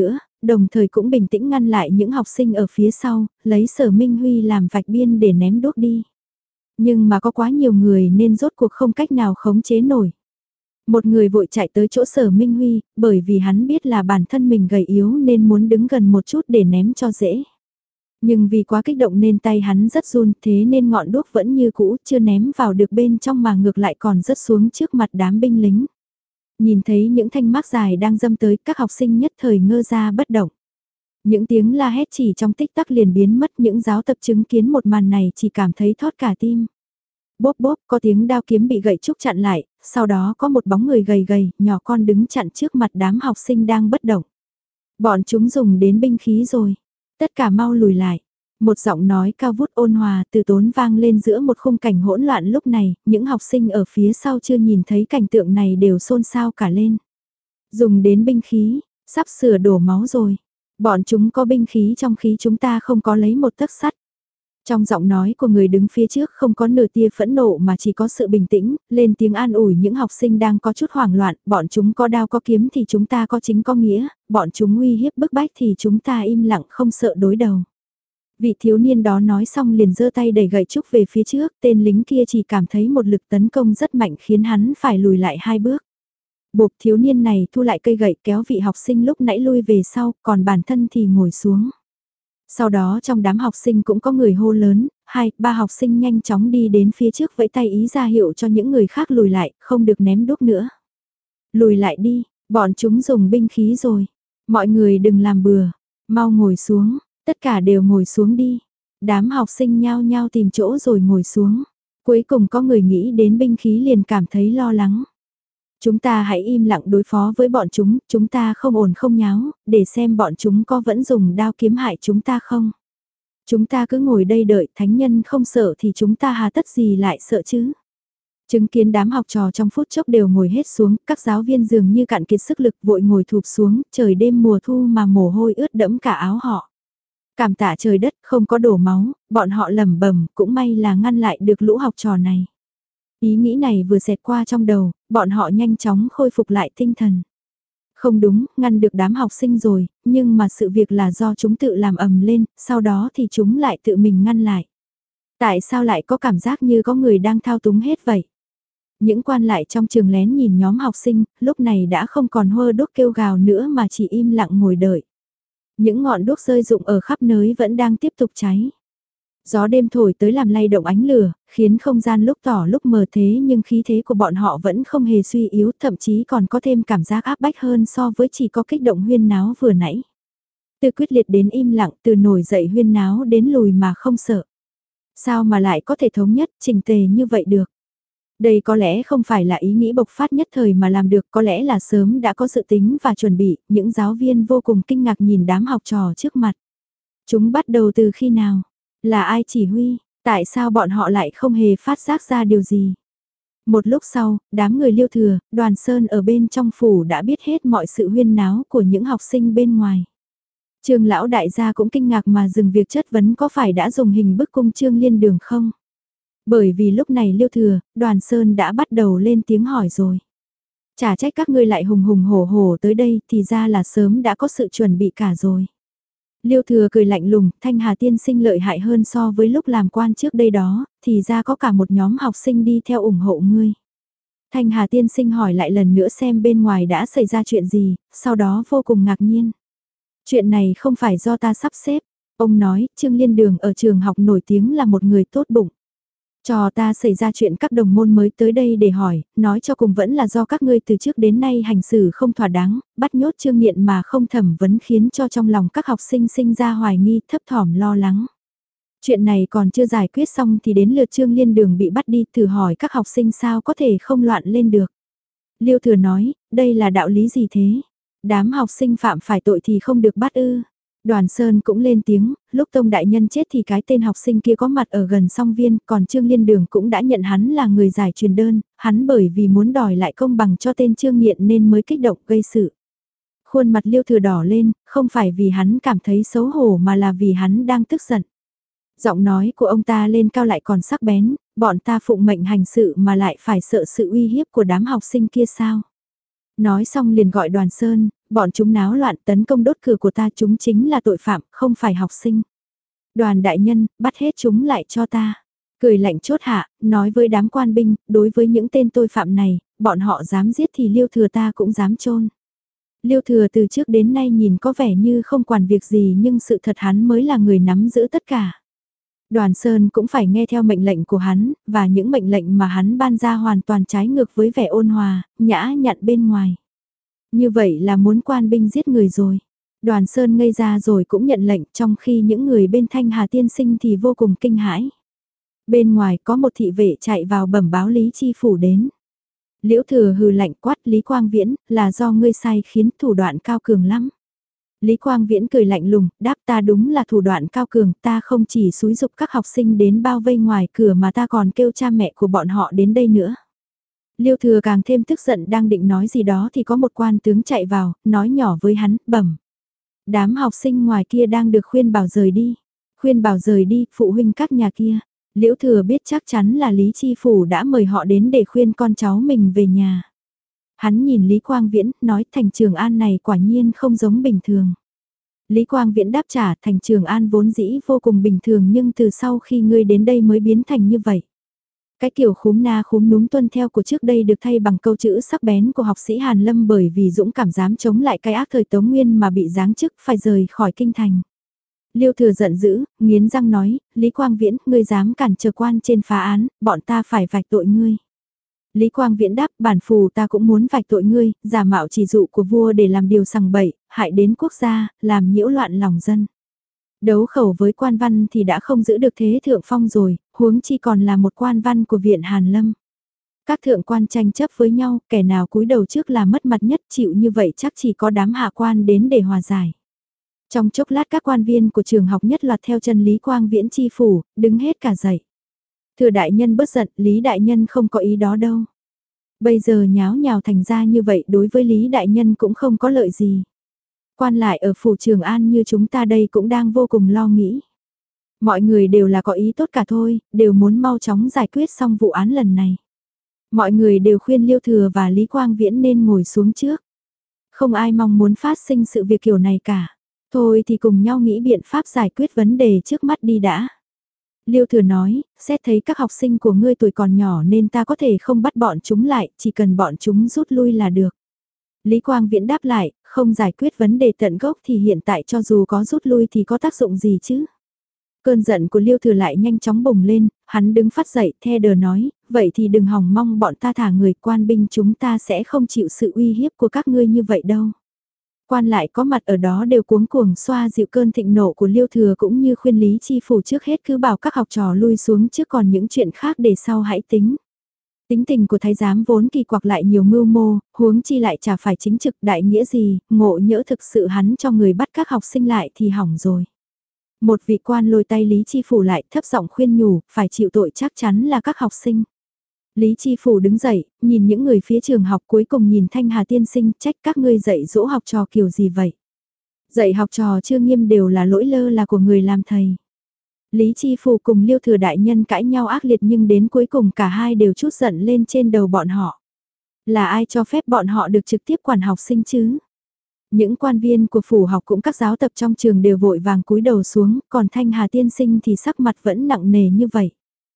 đồng thời cũng bình tĩnh ngăn lại những học sinh ở phía sau, lấy Sở Minh Huy làm vạch biên để ném đuốc đi. Nhưng mà có quá nhiều người nên rốt cuộc không cách nào khống chế nổi. Một người vội chạy tới chỗ Sở Minh Huy, bởi vì hắn biết là bản thân mình gầy yếu nên muốn đứng gần một chút để ném cho dễ. Nhưng vì quá kích động nên tay hắn rất run, thế nên ngọn đuốc vẫn như cũ, chưa ném vào được bên trong mà ngược lại còn rớt xuống trước mặt đám binh lính. Nhìn thấy những thanh mác dài đang dâm tới, các học sinh nhất thời ngơ ra bất động. Những tiếng la hét chỉ trong tích tắc liền biến mất, những giáo tập chứng kiến một màn này chỉ cảm thấy thót cả tim. Bốp bốp, có tiếng đao kiếm bị gậy trúc chặn lại, sau đó có một bóng người gầy gầy, nhỏ con đứng chặn trước mặt đám học sinh đang bất động. Bọn chúng dùng đến binh khí rồi. Tất cả mau lùi lại. Một giọng nói cao vút ôn hòa từ tốn vang lên giữa một khung cảnh hỗn loạn lúc này, những học sinh ở phía sau chưa nhìn thấy cảnh tượng này đều xôn xao cả lên. Dùng đến binh khí, sắp sửa đổ máu rồi. Bọn chúng có binh khí trong khí chúng ta không có lấy một tấc sắt. Trong giọng nói của người đứng phía trước không có nửa tia phẫn nộ mà chỉ có sự bình tĩnh, lên tiếng an ủi những học sinh đang có chút hoảng loạn, bọn chúng có đao có kiếm thì chúng ta có chính có nghĩa, bọn chúng uy hiếp bức bách thì chúng ta im lặng không sợ đối đầu. Vị thiếu niên đó nói xong liền giơ tay đẩy gậy trúc về phía trước, tên lính kia chỉ cảm thấy một lực tấn công rất mạnh khiến hắn phải lùi lại hai bước. Bộp thiếu niên này thu lại cây gậy kéo vị học sinh lúc nãy lui về sau, còn bản thân thì ngồi xuống. Sau đó trong đám học sinh cũng có người hô lớn, hai, ba học sinh nhanh chóng đi đến phía trước vẫy tay ý ra hiệu cho những người khác lùi lại, không được ném đuốc nữa. Lùi lại đi, bọn chúng dùng binh khí rồi. Mọi người đừng làm bừa, mau ngồi xuống, tất cả đều ngồi xuống đi. Đám học sinh nhao nhao tìm chỗ rồi ngồi xuống. Cuối cùng có người nghĩ đến binh khí liền cảm thấy lo lắng. Chúng ta hãy im lặng đối phó với bọn chúng, chúng ta không ồn không nháo, để xem bọn chúng có vẫn dùng đao kiếm hại chúng ta không. Chúng ta cứ ngồi đây đợi thánh nhân không sợ thì chúng ta hà tất gì lại sợ chứ. Chứng kiến đám học trò trong phút chốc đều ngồi hết xuống, các giáo viên dường như cạn kiệt sức lực vội ngồi thụp xuống, trời đêm mùa thu mà mồ hôi ướt đẫm cả áo họ. Cảm tạ trời đất không có đổ máu, bọn họ lẩm bẩm cũng may là ngăn lại được lũ học trò này. Ý nghĩ này vừa xẹt qua trong đầu, bọn họ nhanh chóng khôi phục lại tinh thần. Không đúng, ngăn được đám học sinh rồi, nhưng mà sự việc là do chúng tự làm ầm lên, sau đó thì chúng lại tự mình ngăn lại. Tại sao lại có cảm giác như có người đang thao túng hết vậy? Những quan lại trong trường lén nhìn nhóm học sinh, lúc này đã không còn hơ đốt kêu gào nữa mà chỉ im lặng ngồi đợi. Những ngọn đuốc rơi rụng ở khắp nơi vẫn đang tiếp tục cháy. Gió đêm thổi tới làm lay động ánh lửa, khiến không gian lúc tỏ lúc mờ thế nhưng khí thế của bọn họ vẫn không hề suy yếu, thậm chí còn có thêm cảm giác áp bách hơn so với chỉ có kích động huyên náo vừa nãy. Từ quyết liệt đến im lặng, từ nổi dậy huyên náo đến lùi mà không sợ. Sao mà lại có thể thống nhất, chỉnh tề như vậy được? Đây có lẽ không phải là ý nghĩ bộc phát nhất thời mà làm được, có lẽ là sớm đã có dự tính và chuẩn bị, những giáo viên vô cùng kinh ngạc nhìn đám học trò trước mặt. Chúng bắt đầu từ khi nào? Là ai chỉ huy? Tại sao bọn họ lại không hề phát giác ra điều gì? Một lúc sau, đám người Liêu Thừa, Đoàn Sơn ở bên trong phủ đã biết hết mọi sự huyên náo của những học sinh bên ngoài. Trương lão đại gia cũng kinh ngạc mà dừng việc chất vấn có phải đã dùng hình bức cung Trương Liên Đường không? Bởi vì lúc này Liêu Thừa, Đoàn Sơn đã bắt đầu lên tiếng hỏi rồi. Chả trách các ngươi lại hùng hùng hổ hổ tới đây thì ra là sớm đã có sự chuẩn bị cả rồi. Liêu Thừa cười lạnh lùng, Thanh Hà tiên sinh lợi hại hơn so với lúc làm quan trước đây đó, thì ra có cả một nhóm học sinh đi theo ủng hộ ngươi. Thanh Hà tiên sinh hỏi lại lần nữa xem bên ngoài đã xảy ra chuyện gì, sau đó vô cùng ngạc nhiên. Chuyện này không phải do ta sắp xếp, ông nói Trương Liên Đường ở trường học nổi tiếng là một người tốt bụng. Cho ta xảy ra chuyện các đồng môn mới tới đây để hỏi, nói cho cùng vẫn là do các ngươi từ trước đến nay hành xử không thỏa đáng, bắt nhốt Trương Nghiện mà không thẩm vấn khiến cho trong lòng các học sinh sinh ra hoài nghi thấp thỏm lo lắng. Chuyện này còn chưa giải quyết xong thì đến lượt Trương Liên Đường bị bắt đi, thử hỏi các học sinh sao có thể không loạn lên được. Liêu Thừa nói, đây là đạo lý gì thế? Đám học sinh phạm phải tội thì không được bắt ư? Đoàn Sơn cũng lên tiếng, lúc Tông Đại Nhân chết thì cái tên học sinh kia có mặt ở gần song viên, còn Trương Liên Đường cũng đã nhận hắn là người giải truyền đơn, hắn bởi vì muốn đòi lại công bằng cho tên Trương Nghiện nên mới kích động gây sự. Khuôn mặt Liêu Thừa đỏ lên, không phải vì hắn cảm thấy xấu hổ mà là vì hắn đang tức giận. Giọng nói của ông ta lên cao lại còn sắc bén, bọn ta phụng mệnh hành sự mà lại phải sợ sự uy hiếp của đám học sinh kia sao? Nói xong liền gọi Đoàn Sơn, Bọn chúng náo loạn tấn công đốt cửa của ta, chúng chính là tội phạm, không phải học sinh. Đoàn đại nhân, bắt hết chúng lại cho ta. Cười lạnh chốt hạ, nói với đám quan binh, đối với những tên tội phạm này, bọn họ dám giết thì Liêu Thừa ta cũng dám chôn. Liêu Thừa từ trước đến nay nhìn có vẻ như không quản việc gì nhưng sự thật hắn mới là người nắm giữ tất cả. Đoàn Sơn cũng phải nghe theo mệnh lệnh của hắn, và những mệnh lệnh mà hắn ban ra hoàn toàn trái ngược với vẻ ôn hòa, nhã nhặn bên ngoài. Như vậy là muốn quan binh giết người rồi. Đoàn Sơn ngây ra rồi cũng nhận lệnh, trong khi những người bên Thanh Hà tiên sinh thì vô cùng kinh hãi. Bên ngoài có một thị vệ chạy vào bẩm báo Lý Chi Phủ đến. Liễu Thừa hừ lạnh quát Lý Quang Viễn, là do ngươi sai khiến thủ đoạn cao cường lắm. Lý Quang Viễn cười lạnh lùng, đáp ta đúng là thủ đoạn cao cường, ta không chỉ xúi dục các học sinh đến bao vây ngoài cửa mà ta còn kêu cha mẹ của bọn họ đến đây nữa. Liêu Thừa càng thêm tức giận đang định nói gì đó thì có một quan tướng chạy vào, nói nhỏ với hắn, bẩm. Đám học sinh ngoài kia đang được khuyên bảo rời đi. Khuyên bảo rời đi, phụ huynh các nhà kia. Liễu Thừa biết chắc chắn là Lý Chi Phủ đã mời họ đến để khuyên con cháu mình về nhà. Hắn nhìn Lý Quang Viễn, nói thành Trường An này quả nhiên không giống bình thường. Lý Quang Viễn đáp trả thành Trường An vốn dĩ vô cùng bình thường nhưng từ sau khi ngươi đến đây mới biến thành như vậy. Cái kiểu khúm na khúm núm tuân theo của trước đây được thay bằng câu chữ sắc bén của học sĩ Hàn Lâm bởi vì dũng cảm dám chống lại cái ác thời Tống Nguyên mà bị giáng chức phải rời khỏi kinh thành. Liêu Thừa giận dữ, nghiến răng nói, Lý Quang Viễn, ngươi dám cản trở quan trên phá án, bọn ta phải vạch tội ngươi. Lý Quang Viễn đáp, bản phù ta cũng muốn vạch tội ngươi, giả mạo chỉ dụ của vua để làm điều sằng bậy, hại đến quốc gia, làm nhiễu loạn lòng dân. Đấu khẩu với quan văn thì đã không giữ được thế thượng phong rồi, huống chi còn là một quan văn của viện Hàn Lâm. Các thượng quan tranh chấp với nhau, kẻ nào cúi đầu trước là mất mặt nhất, chịu như vậy chắc chỉ có đám hạ quan đến để hòa giải. Trong chốc lát các quan viên của trường học nhất loạt theo chân Lý Quang Viễn chi phủ, đứng hết cả dậy. Thừa đại nhân bớt giận, Lý đại nhân không có ý đó đâu. Bây giờ nháo nhào thành ra như vậy đối với Lý đại nhân cũng không có lợi gì. Quan lại ở phủ Trường An như chúng ta đây cũng đang vô cùng lo nghĩ. Mọi người đều là có ý tốt cả thôi, đều muốn mau chóng giải quyết xong vụ án lần này. Mọi người đều khuyên Liêu Thừa và Lý Quang Viễn nên ngồi xuống trước. Không ai mong muốn phát sinh sự việc kiểu này cả. Thôi thì cùng nhau nghĩ biện pháp giải quyết vấn đề trước mắt đi đã. Liêu Thừa nói, xét thấy các học sinh của ngươi tuổi còn nhỏ nên ta có thể không bắt bọn chúng lại, chỉ cần bọn chúng rút lui là được. Lý Quang Viễn đáp lại, không giải quyết vấn đề tận gốc thì hiện tại cho dù có rút lui thì có tác dụng gì chứ. Cơn giận của Liêu Thừa lại nhanh chóng bùng lên, hắn đứng phát dậy, the đờ nói, vậy thì đừng hòng mong bọn ta thả người, quan binh chúng ta sẽ không chịu sự uy hiếp của các ngươi như vậy đâu. Quan lại có mặt ở đó đều cuống cuồng xoa dịu cơn thịnh nộ của Liêu Thừa cũng như khuyên Lý Chi Phủ trước hết cứ bảo các học trò lui xuống trước còn những chuyện khác để sau hãy tính. Tính tình của thái giám vốn kỳ quặc lại nhiều mưu mô, huống chi lại chả phải chính trực đại nghĩa gì, ngộ nhỡ thực sự hắn cho người bắt các học sinh lại thì hỏng rồi. Một vị quan lôi tay Lý Chi Phủ lại thấp giọng khuyên nhủ, phải chịu tội chắc chắn là các học sinh. Lý Chi Phủ đứng dậy, nhìn những người phía trường học cuối cùng nhìn Thanh Hà tiên sinh trách các ngươi dạy dỗ học trò kiểu gì vậy. Dạy học trò chưa nghiêm đều là lỗi lơ là của người làm thầy. Lý Chi Phủ cùng Liêu Thừa đại nhân cãi nhau ác liệt nhưng đến cuối cùng cả hai đều trút giận lên trên đầu bọn họ. Là ai cho phép bọn họ được trực tiếp quản học sinh chứ? Những quan viên của phủ học cũng các giáo tập trong trường đều vội vàng cúi đầu xuống, còn Thanh Hà tiên sinh thì sắc mặt vẫn nặng nề như vậy.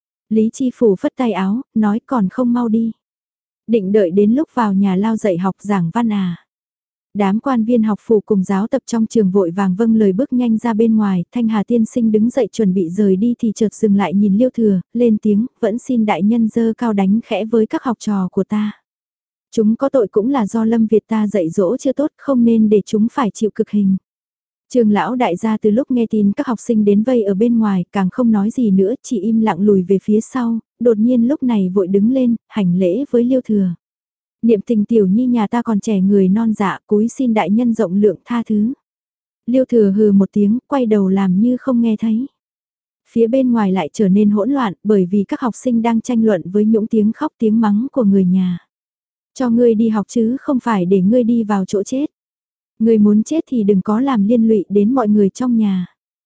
Lý Chi Phủ phất tay áo, nói còn không mau đi. Định đợi đến lúc vào nhà lao dạy học giảng văn à. Đám quan viên học phủ cùng giáo tập trong trường vội vàng vâng lời bước nhanh ra bên ngoài, Thanh Hà tiên sinh đứng dậy chuẩn bị rời đi thì chợt dừng lại nhìn Liêu Thừa, lên tiếng, vẫn xin đại nhân dơ cao đánh khẽ với các học trò của ta. Chúng có tội cũng là do Lâm Việt ta dạy dỗ chưa tốt, không nên để chúng phải chịu cực hình. Trường lão đại gia từ lúc nghe tin các học sinh đến vây ở bên ngoài càng không nói gì nữa, chỉ im lặng lùi về phía sau, đột nhiên lúc này vội đứng lên, hành lễ với Liêu Thừa. Niệm tình tiểu nhi nhà ta còn trẻ người non dạ, cúi xin đại nhân rộng lượng tha thứ. Liêu Thừa hừ một tiếng, quay đầu làm như không nghe thấy. Phía bên ngoài lại trở nên hỗn loạn bởi vì các học sinh đang tranh luận với những tiếng khóc tiếng mắng của người nhà. Cho ngươi đi học chứ không phải để ngươi đi vào chỗ chết. Ngươi muốn chết thì đừng có làm liên lụy đến mọi người trong nhà.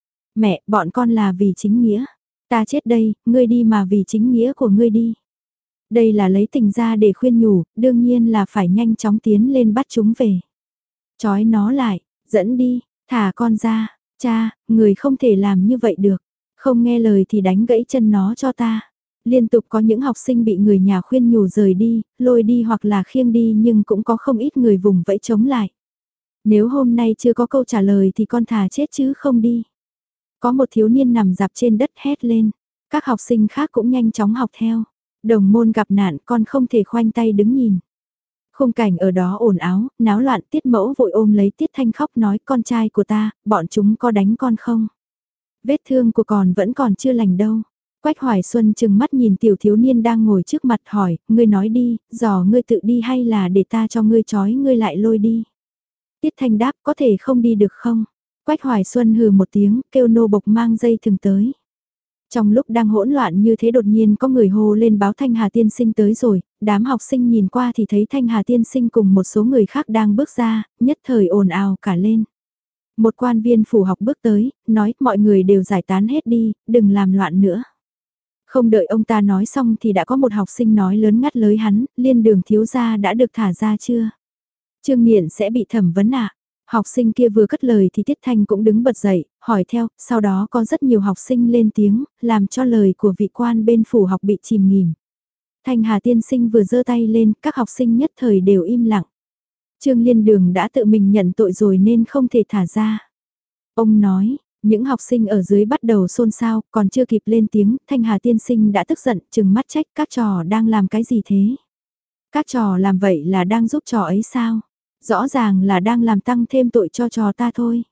Mẹ, bọn con là vì chính nghĩa. Ta chết đây, ngươi đi mà vì chính nghĩa của ngươi đi. Đây là lấy tình ra để khuyên nhủ, đương nhiên là phải nhanh chóng tiến lên bắt chúng về. Trói nó lại, dẫn đi, thả con ra, cha, người không thể làm như vậy được, không nghe lời thì đánh gãy chân nó cho ta. Liên tục có những học sinh bị người nhà khuyên nhủ rời đi, lôi đi hoặc là khiêng đi nhưng cũng có không ít người vùng vẫy chống lại. Nếu hôm nay chưa có câu trả lời thì con thà chết chứ không đi. Có một thiếu niên nằm dạp trên đất hét lên, các học sinh khác cũng nhanh chóng học theo. Đồng môn gặp nạn con không thể khoanh tay đứng nhìn. Khung cảnh ở đó ồn ào, náo loạn, Tiết Mẫu vội ôm lấy Tiết Thanh khóc nói con trai của ta, bọn chúng có đánh con không? Vết thương của con vẫn còn chưa lành đâu. Quách Hoài Xuân chừng mắt nhìn tiểu thiếu niên đang ngồi trước mặt hỏi, ngươi nói đi, dò ngươi tự đi hay là để ta cho ngươi trói ngươi lại lôi đi? Tiết Thanh đáp có thể không đi được không? Quách Hoài Xuân hừ một tiếng, kêu nô bộc mang dây thừng tới. Trong lúc đang hỗn loạn như thế đột nhiên có người hô lên báo Thanh Hà tiên sinh tới rồi, đám học sinh nhìn qua thì thấy Thanh Hà tiên sinh cùng một số người khác đang bước ra, nhất thời ồn ào cả lên. Một quan viên phủ học bước tới, nói mọi người đều giải tán hết đi, đừng làm loạn nữa. Không đợi ông ta nói xong thì đã có một học sinh nói lớn ngắt lời hắn, Liên Đường thiếu gia đã được thả ra chưa? Trương Nghiện sẽ bị thẩm vấn ạ. À? Học sinh kia vừa cất lời thì Tiết Thanh cũng đứng bật dậy, hỏi theo, sau đó có rất nhiều học sinh lên tiếng, làm cho lời của vị quan bên phủ học bị chìm nghỉm. Thanh Hà tiên sinh vừa giơ tay lên, các học sinh nhất thời đều im lặng. Trương Liên Đường đã tự mình nhận tội rồi nên không thể thả ra. Ông nói, những học sinh ở dưới bắt đầu xôn xao, còn chưa kịp lên tiếng, Thanh Hà tiên sinh đã tức giận, trừng mắt trách các trò đang làm cái gì thế? Các trò làm vậy là đang giúp trò ấy sao? Rõ ràng là đang làm tăng thêm tội cho trò ta thôi.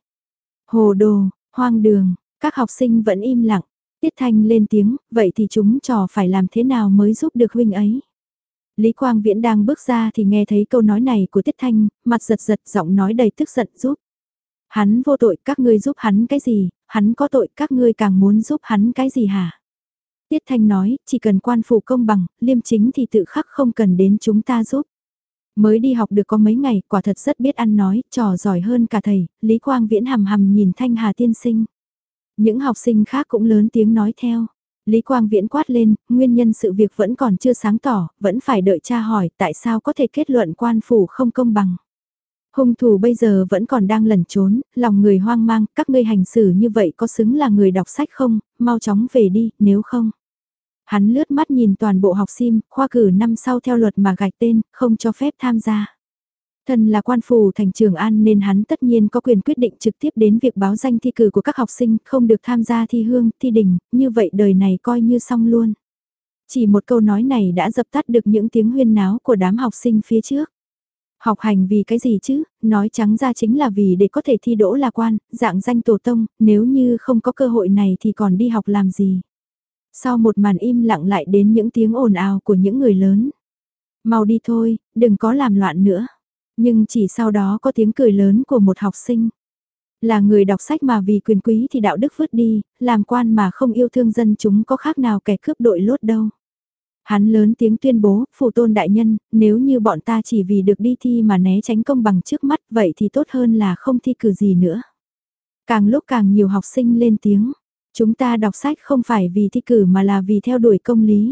Hồ đồ, hoang đường, các học sinh vẫn im lặng. Tiết Thanh lên tiếng, vậy thì chúng trò phải làm thế nào mới giúp được huynh ấy? Lý Quang Viễn đang bước ra thì nghe thấy câu nói này của Tiết Thanh, mặt giật giật giọng nói đầy tức giận giúp. Hắn vô tội, các ngươi giúp hắn cái gì, hắn có tội, các ngươi càng muốn giúp hắn cái gì hả? Tiết Thanh nói, chỉ cần quan phủ công bằng, liêm chính thì tự khắc không cần đến chúng ta giúp. Mới đi học được có mấy ngày, quả thật rất biết ăn nói, trò giỏi hơn cả thầy, Lý Quang Viễn hầm hầm nhìn Thanh Hà tiên sinh. Những học sinh khác cũng lớn tiếng nói theo. Lý Quang Viễn quát lên, nguyên nhân sự việc vẫn còn chưa sáng tỏ, vẫn phải đợi cha hỏi tại sao có thể kết luận quan phủ không công bằng. Hung thủ bây giờ vẫn còn đang lẩn trốn, lòng người hoang mang, các ngươi hành xử như vậy có xứng là người đọc sách không, mau chóng về đi, nếu không. Hắn lướt mắt nhìn toàn bộ học sinh, khoa cử năm sau theo luật mà gạch tên, không cho phép tham gia. Thân là quan phủ thành Trường An nên hắn tất nhiên có quyền quyết định trực tiếp đến việc báo danh thi cử của các học sinh, không được tham gia thi hương, thi đình, như vậy đời này coi như xong luôn. Chỉ một câu nói này đã dập tắt được những tiếng huyên náo của đám học sinh phía trước. Học hành vì cái gì chứ, nói trắng ra chính là vì để có thể thi đỗ là quan, dạng danh tổ tông, nếu như không có cơ hội này thì còn đi học làm gì. Sau một màn im lặng lại đến những tiếng ồn ào của những người lớn. Mau đi thôi, đừng có làm loạn nữa. Nhưng chỉ sau đó có tiếng cười lớn của một học sinh. Là người đọc sách mà vì quyền quý thì đạo đức vứt đi, làm quan mà không yêu thương dân chúng có khác nào kẻ cướp đội lốt đâu. Hắn lớn tiếng tuyên bố, phủ tôn đại nhân, nếu như bọn ta chỉ vì được đi thi mà né tránh công bằng trước mắt vậy thì tốt hơn là không thi cử gì nữa. Càng lúc càng nhiều học sinh lên tiếng. Chúng ta đọc sách không phải vì thi cử mà là vì theo đuổi công lý.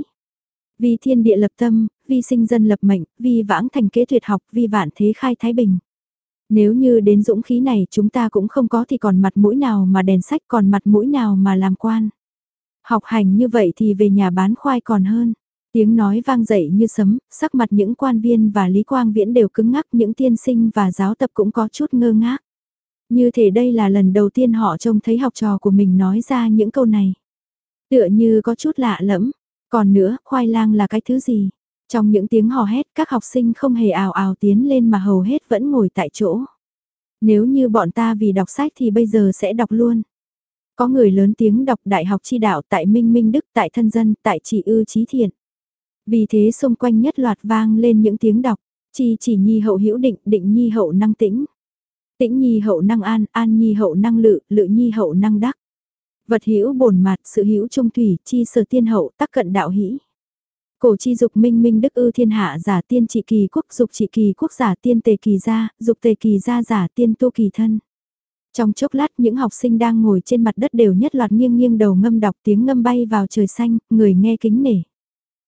Vì thiên địa lập tâm, vì sinh dân lập mệnh, vì vãng thành kế tuyệt học, vì vạn thế khai thái bình. Nếu như đến dũng khí này chúng ta cũng không có thì còn mặt mũi nào mà đèn sách, còn mặt mũi nào mà làm quan. Học hành như vậy thì về nhà bán khoai còn hơn. Tiếng nói vang dậy như sấm, sắc mặt những quan viên và Lý Quang Viễn đều cứng ngắc, những tiên sinh và giáo tập cũng có chút ngơ ngác. Như thể đây là lần đầu tiên họ trông thấy học trò của mình nói ra những câu này. Tựa như có chút lạ lẫm. Còn nữa, khoai lang là cái thứ gì? Trong những tiếng hò hét, các học sinh không hề ào ào tiến lên mà hầu hết vẫn ngồi tại chỗ. Nếu như bọn ta vì đọc sách thì bây giờ sẽ đọc luôn. Có người lớn tiếng đọc Đại học Chi Đạo tại Minh Minh Đức, tại Thân Dân, tại Chỉ Ư Chí Thiện. Vì thế xung quanh nhất loạt vang lên những tiếng đọc, Chi chỉ nhi hậu hữu định, định nhi hậu năng tĩnh. Tĩnh nhi hậu năng an, an nhi hậu năng lự, lự nhi hậu năng đắc. Vật hữu bổn mạt, sự hữu trung thủy, chi sở tiên hậu, tắc cận đạo hĩ. Cổ chi dục minh minh đức ư thiên hạ giả tiên trị kỳ quốc, dục trị kỳ quốc giả tiên tề kỳ gia, dục tề kỳ gia giả tiên tu kỳ thân. Trong chốc lát những học sinh đang ngồi trên mặt đất đều nhất loạt nghiêng nghiêng đầu ngâm đọc tiếng ngâm bay vào trời xanh, người nghe kính nể.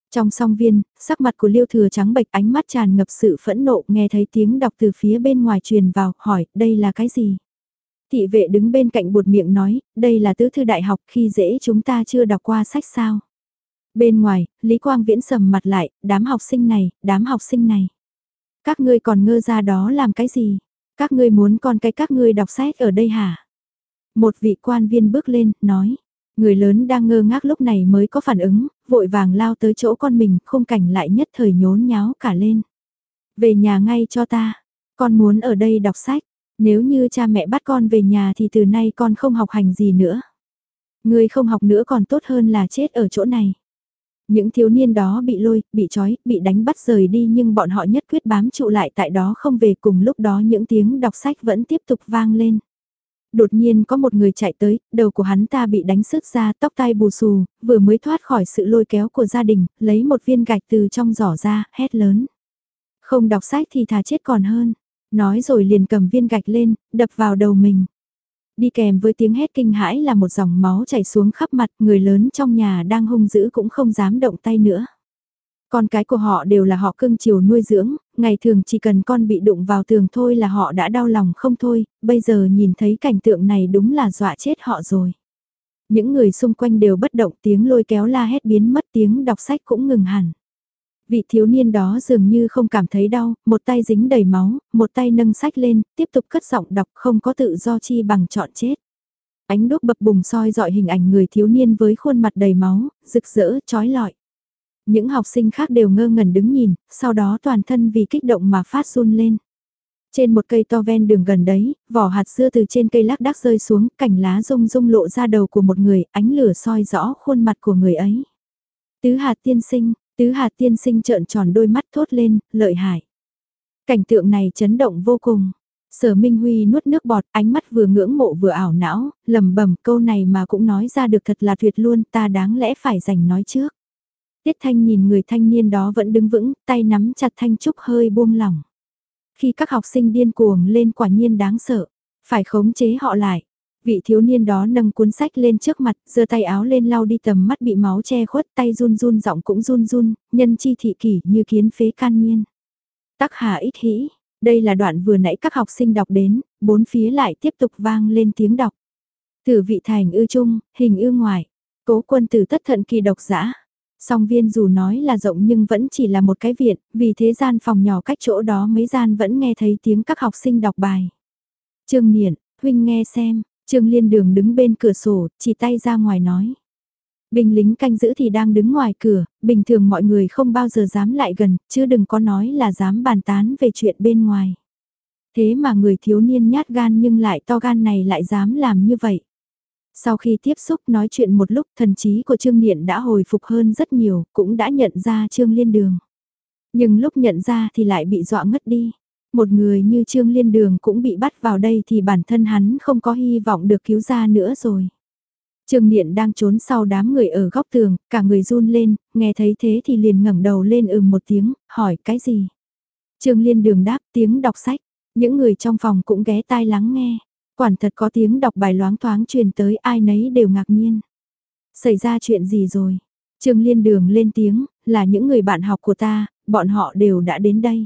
Trong song viên, sắc mặt của Liêu Thừa trắng bệch, ánh mắt tràn ngập sự phẫn nộ, nghe thấy tiếng đọc từ phía bên ngoài truyền vào, hỏi, đây là cái gì? Thị vệ đứng bên cạnh buột miệng nói, đây là tứ thư đại học, khi dễ chúng ta chưa đọc qua sách sao? Bên ngoài, Lý Quang Viễn sầm mặt lại, đám học sinh này, đám học sinh này. Các ngươi còn ngơ ra đó làm cái gì? Các ngươi muốn con cái các ngươi đọc sách ở đây hả? Một vị quan viên bước lên, nói. Người lớn đang ngơ ngác lúc này mới có phản ứng, vội vàng lao tới chỗ con mình, khung cảnh lại nhất thời nhốn nháo cả lên. Về nhà ngay cho ta, con muốn ở đây đọc sách, nếu như cha mẹ bắt con về nhà thì từ nay con không học hành gì nữa. Người không học nữa còn tốt hơn là chết ở chỗ này. Những thiếu niên đó bị lôi, bị trói, bị đánh bắt rời đi nhưng bọn họ nhất quyết bám trụ lại tại đó không về, cùng lúc đó những tiếng đọc sách vẫn tiếp tục vang lên. Đột nhiên có một người chạy tới, đầu của hắn ta bị đánh sứt ra, tóc tai bù xù, vừa mới thoát khỏi sự lôi kéo của gia đình, lấy một viên gạch từ trong giỏ ra, hét lớn. Không đọc sách thì thà chết còn hơn. Nói rồi liền cầm viên gạch lên, đập vào đầu mình. Đi kèm với tiếng hét kinh hãi là một dòng máu chảy xuống khắp mặt, người lớn trong nhà đang hung dữ cũng không dám động tay nữa. Con cái của họ đều là họ cưng chiều nuôi dưỡng, ngày thường chỉ cần con bị đụng vào tường thôi là họ đã đau lòng không thôi, bây giờ nhìn thấy cảnh tượng này đúng là dọa chết họ rồi. Những người xung quanh đều bất động, tiếng lôi kéo la hét biến mất, tiếng đọc sách cũng ngừng hẳn. Vị thiếu niên đó dường như không cảm thấy đau, một tay dính đầy máu, một tay nâng sách lên, tiếp tục cất giọng đọc, không có tự do chi bằng chọn chết. Ánh đuốc bập bùng soi dọi hình ảnh người thiếu niên với khuôn mặt đầy máu, rực rỡ, trói lọi. Những học sinh khác đều ngơ ngẩn đứng nhìn, sau đó toàn thân vì kích động mà phát run lên. Trên một cây to ven đường gần đấy, vỏ hạt dưa từ trên cây lác đác rơi xuống, cành lá rung rung lộ ra đầu của một người, ánh lửa soi rõ khuôn mặt của người ấy. Tứ hạt tiên sinh, tứ hạt tiên sinh trợn tròn đôi mắt thốt lên, lợi hại. Cảnh tượng này chấn động vô cùng. Sở Minh Huy nuốt nước bọt, ánh mắt vừa ngưỡng mộ vừa ảo não, lầm bầm câu này mà cũng nói ra được thật là tuyệt luôn, ta đáng lẽ phải dành nói trước. Tiết Thanh nhìn người thanh niên đó vẫn đứng vững, tay nắm chặt thanh trúc hơi buông lỏng. Khi các học sinh điên cuồng lên quả nhiên đáng sợ, phải khống chế họ lại. Vị thiếu niên đó nâng cuốn sách lên trước mặt, giơ tay áo lên lau đi tầm mắt bị máu che khuất, tay run run giọng cũng run run, nhân chi thị kỷ như kiến phế can nhiên. Tắc hà ít hĩ, đây là đoạn vừa nãy các học sinh đọc đến, bốn phía lại tiếp tục vang lên tiếng đọc. Tử vị thành ư trung, hình ư ngoài, cố quân tử tất thận kỳ độc dã. Song viên dù nói là rộng nhưng vẫn chỉ là một cái viện, vì thế gian phòng nhỏ cách chỗ đó mấy gian vẫn nghe thấy tiếng các học sinh đọc bài. Trương Niệm, huynh nghe xem, Trương Liên Đường đứng bên cửa sổ, chỉ tay ra ngoài nói. Binh lính canh giữ thì đang đứng ngoài cửa, bình thường mọi người không bao giờ dám lại gần, chứ đừng có nói là dám bàn tán về chuyện bên ngoài. Thế mà người thiếu niên nhát gan nhưng lại to gan này lại dám làm như vậy. Sau khi tiếp xúc nói chuyện một lúc, thần trí của Trương Niệm đã hồi phục hơn rất nhiều, cũng đã nhận ra Trương Liên Đường. Nhưng lúc nhận ra thì lại bị dọa ngất đi. Một người như Trương Liên Đường cũng bị bắt vào đây thì bản thân hắn không có hy vọng được cứu ra nữa rồi. Trương Niệm đang trốn sau đám người ở góc tường, cả người run lên, nghe thấy thế thì liền ngẩng đầu lên ừm một tiếng, hỏi cái gì? Trương Liên Đường đáp tiếng đọc sách, những người trong phòng cũng ghé tai lắng nghe. Quả thật có tiếng đọc bài loáng thoáng truyền tới, ai nấy đều ngạc nhiên. Xảy ra chuyện gì rồi? Trương Liên Đường lên tiếng, là những người bạn học của ta, bọn họ đều đã đến đây.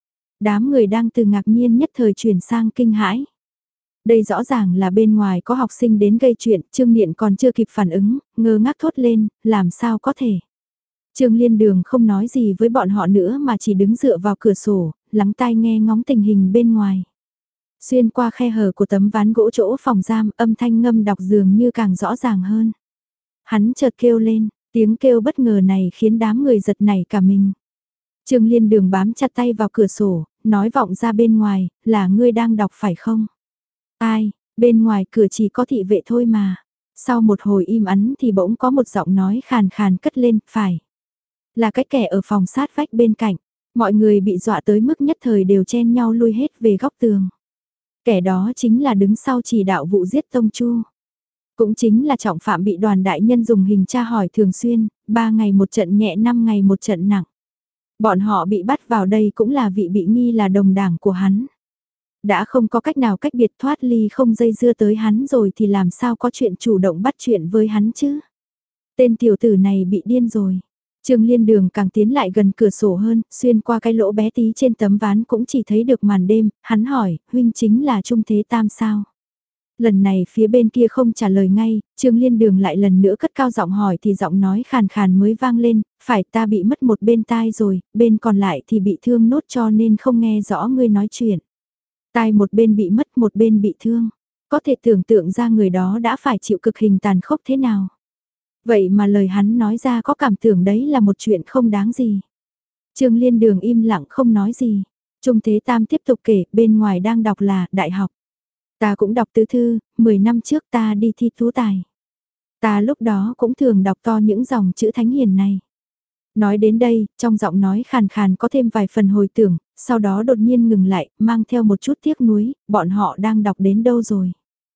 Đám người đang từ ngạc nhiên nhất thời chuyển sang kinh hãi. Đây rõ ràng là bên ngoài có học sinh đến gây chuyện, Trương Niệm còn chưa kịp phản ứng, ngơ ngác thốt lên, làm sao có thể. Trương Liên Đường không nói gì với bọn họ nữa mà chỉ đứng dựa vào cửa sổ, lắng tai nghe ngóng tình hình bên ngoài. Xuyên qua khe hở của tấm ván gỗ chỗ phòng giam, âm thanh ngâm đọc dường như càng rõ ràng hơn. Hắn chợt kêu lên, tiếng kêu bất ngờ này khiến đám người giật nảy cả mình. Trương Liên Đường bám chặt tay vào cửa sổ, nói vọng ra bên ngoài, là ngươi đang đọc phải không? Ai, bên ngoài cửa chỉ có thị vệ thôi mà. Sau một hồi im ắng thì bỗng có một giọng nói khàn khàn cất lên, phải. Là cái kẻ ở phòng sát vách bên cạnh. Mọi người bị dọa tới mức nhất thời đều chen nhau lui hết về góc tường. Kẻ đó chính là đứng sau chỉ đạo vụ giết Tông Chu. Cũng chính là trọng phạm bị đoàn đại nhân dùng hình tra hỏi thường xuyên, ba ngày một trận nhẹ năm ngày một trận nặng. Bọn họ bị bắt vào đây cũng là vị bị nghi là đồng đảng của hắn. Đã không có cách nào cách biệt thoát ly không dây dưa tới hắn rồi thì làm sao có chuyện chủ động bắt chuyện với hắn chứ. Tên tiểu tử này bị điên rồi. Trương Liên Đường càng tiến lại gần cửa sổ hơn, xuyên qua cái lỗ bé tí trên tấm ván cũng chỉ thấy được màn đêm, hắn hỏi, huynh chính là Trung Thế Tam sao? Lần này phía bên kia không trả lời ngay, Trương Liên Đường lại lần nữa cất cao giọng hỏi thì giọng nói khàn khàn mới vang lên, phải ta bị mất một bên tai rồi, bên còn lại thì bị thương nốt cho nên không nghe rõ ngươi nói chuyện. Tai một bên bị mất một bên bị thương, có thể tưởng tượng ra người đó đã phải chịu cực hình tàn khốc thế nào. Vậy mà lời hắn nói ra có cảm tưởng đấy là một chuyện không đáng gì. Trương Liên Đường im lặng không nói gì. Trung Thế Tam tiếp tục kể, bên ngoài đang đọc là đại học. Ta cũng đọc tứ thư, mười năm trước ta đi thi tú tài. Ta lúc đó cũng thường đọc to những dòng chữ thánh hiền này. Nói đến đây, trong giọng nói khàn khàn có thêm vài phần hồi tưởng, sau đó đột nhiên ngừng lại, mang theo một chút tiếc nuối, bọn họ đang đọc đến đâu rồi.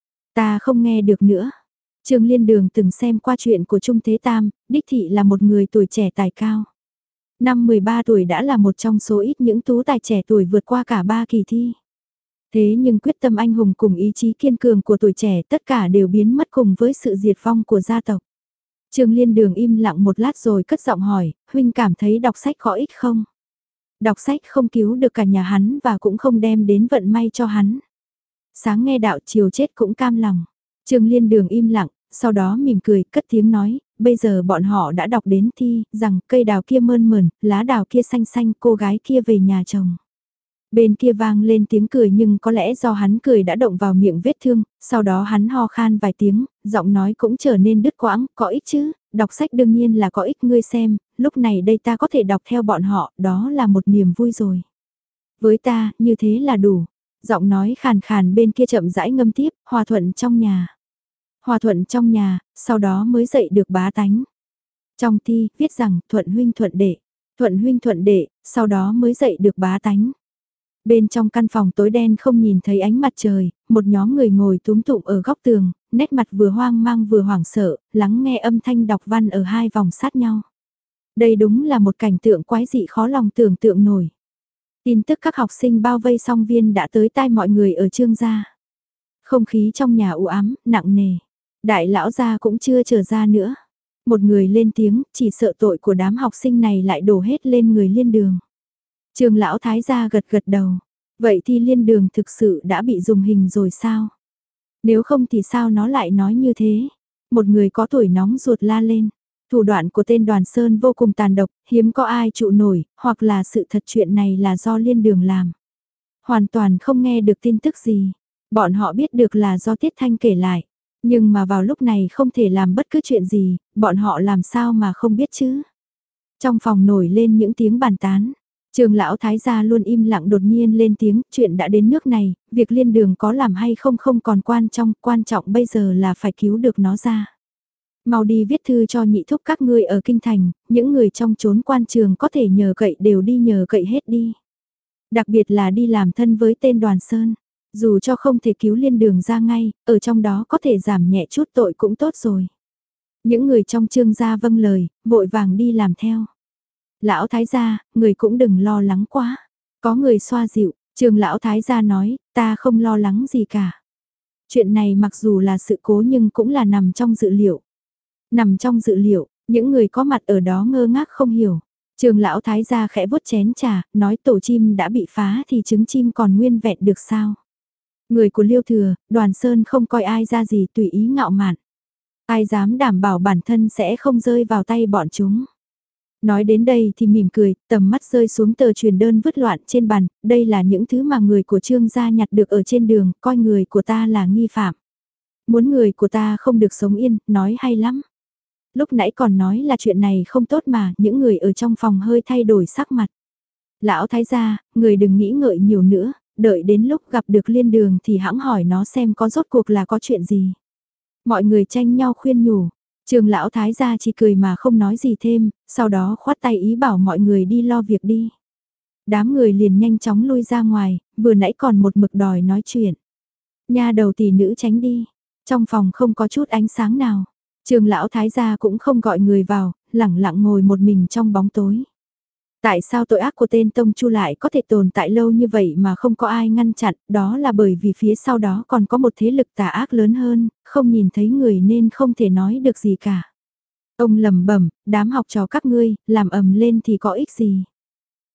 Ta không nghe được nữa. Trương Liên Đường từng xem qua chuyện của Trung Thế Tam, đích thị là một người tuổi trẻ tài cao. Năm mười ba tuổi đã là một trong số ít những tú tài trẻ tuổi vượt qua cả ba kỳ thi. Thế nhưng quyết tâm anh hùng cùng ý chí kiên cường của tuổi trẻ tất cả đều biến mất cùng với sự diệt vong của gia tộc. Trương Liên Đường im lặng một lát rồi cất giọng hỏi, huynh cảm thấy đọc sách có ích không? Đọc sách không cứu được cả nhà hắn và cũng không đem đến vận may cho hắn. Sáng nghe đạo chiều chết cũng cam lòng. Trương Liên Đường im lặng, sau đó mỉm cười, cất tiếng nói, bây giờ bọn họ đã đọc đến thi, rằng cây đào kia mơn mởn, lá đào kia xanh xanh, cô gái kia về nhà chồng. Bên kia vang lên tiếng cười nhưng có lẽ do hắn cười đã động vào miệng vết thương, sau đó hắn ho khan vài tiếng, giọng nói cũng trở nên đứt quãng, có ích chứ, đọc sách đương nhiên là có ích ngươi xem, lúc này đây ta có thể đọc theo bọn họ, đó là một niềm vui rồi. Với ta, như thế là đủ. Giọng nói khàn khàn bên kia chậm rãi ngâm tiếp, hòa thuận trong nhà. Hòa thuận trong nhà, sau đó mới dậy được bá tánh. Trong thi, viết rằng thuận huynh thuận đệ, thuận huynh thuận đệ, sau đó mới dậy được bá tánh. Bên trong căn phòng tối đen không nhìn thấy ánh mặt trời, một nhóm người ngồi túm tụm ở góc tường, nét mặt vừa hoang mang vừa hoảng sợ, lắng nghe âm thanh đọc văn ở hai vòng sát nhau. Đây đúng là một cảnh tượng quái dị khó lòng tưởng tượng nổi. Tin tức các học sinh bao vây song viên đã tới tai mọi người ở Trương gia. Không khí trong nhà u ám, nặng nề. Đại lão gia cũng chưa trở ra nữa. Một người lên tiếng, chỉ sợ tội của đám học sinh này lại đổ hết lên người Liên Đường. Trương lão thái gia gật gật đầu. Vậy thì Liên Đường thực sự đã bị dùng hình rồi sao? Nếu không thì sao nó lại nói như thế? Một người có tuổi nóng ruột la lên. Thủ đoạn của tên Đoàn Sơn vô cùng tàn độc, hiếm có ai trụ nổi, hoặc là sự thật chuyện này là do Liên Đường làm. Hoàn toàn không nghe được tin tức gì. Bọn họ biết được là do Tiết Thanh kể lại. Nhưng mà vào lúc này không thể làm bất cứ chuyện gì, bọn họ làm sao mà không biết chứ. Trong phòng nổi lên những tiếng bàn tán. Trường lão thái gia luôn im lặng đột nhiên lên tiếng, chuyện đã đến nước này, việc Liên Đường có làm hay không không còn quan trọng, quan trọng bây giờ là phải cứu được nó ra. Mau đi viết thư cho nhị thúc các ngươi ở kinh thành, những người trong chốn quan trường có thể nhờ cậy đều đi nhờ cậy hết đi. Đặc biệt là đi làm thân với tên Đoàn Sơn, dù cho không thể cứu Liên Đường ra ngay, ở trong đó có thể giảm nhẹ chút tội cũng tốt rồi. Những người trong Trương gia vâng lời, vội vàng đi làm theo. Lão thái gia, người cũng đừng lo lắng quá. Có người xoa dịu, Trương lão thái gia nói, ta không lo lắng gì cả. Chuyện này mặc dù là sự cố nhưng cũng là nằm trong dự liệu. Nằm trong dự liệu, những người có mặt ở đó ngơ ngác không hiểu. Trương lão thái gia khẽ vuốt chén trà, nói tổ chim đã bị phá thì trứng chim còn nguyên vẹn được sao. Người của Liêu Thừa, Đoàn Sơn không coi ai ra gì tùy ý ngạo mạn. Ai dám đảm bảo bản thân sẽ không rơi vào tay bọn chúng. Nói đến đây thì mỉm cười, tầm mắt rơi xuống tờ truyền đơn vứt loạn trên bàn, đây là những thứ mà người của Trương gia nhặt được ở trên đường, coi người của ta là nghi phạm. Muốn người của ta không được sống yên, nói hay lắm. Lúc nãy còn nói là chuyện này không tốt mà, những người ở trong phòng hơi thay đổi sắc mặt. Lão thái gia, người đừng nghĩ ngợi nhiều nữa, đợi đến lúc gặp được Liên Đường thì hãng hỏi nó xem có rốt cuộc là có chuyện gì. Mọi người tranh nhau khuyên nhủ. Trường lão thái gia chỉ cười mà không nói gì thêm, sau đó khoát tay ý bảo mọi người đi lo việc đi. Đám người liền nhanh chóng lui ra ngoài, vừa nãy còn một mực đòi nói chuyện. Nha đầu tỷ nữ tránh đi, trong phòng không có chút ánh sáng nào. Trường lão thái gia cũng không gọi người vào, lẳng lặng ngồi một mình trong bóng tối. Tại sao tội ác của tên Tông Chu lại có thể tồn tại lâu như vậy mà không có ai ngăn chặn, đó là bởi vì phía sau đó còn có một thế lực tà ác lớn hơn, không nhìn thấy người nên không thể nói được gì cả. Ông lầm bẩm, đám học trò các ngươi, làm ầm lên thì có ích gì.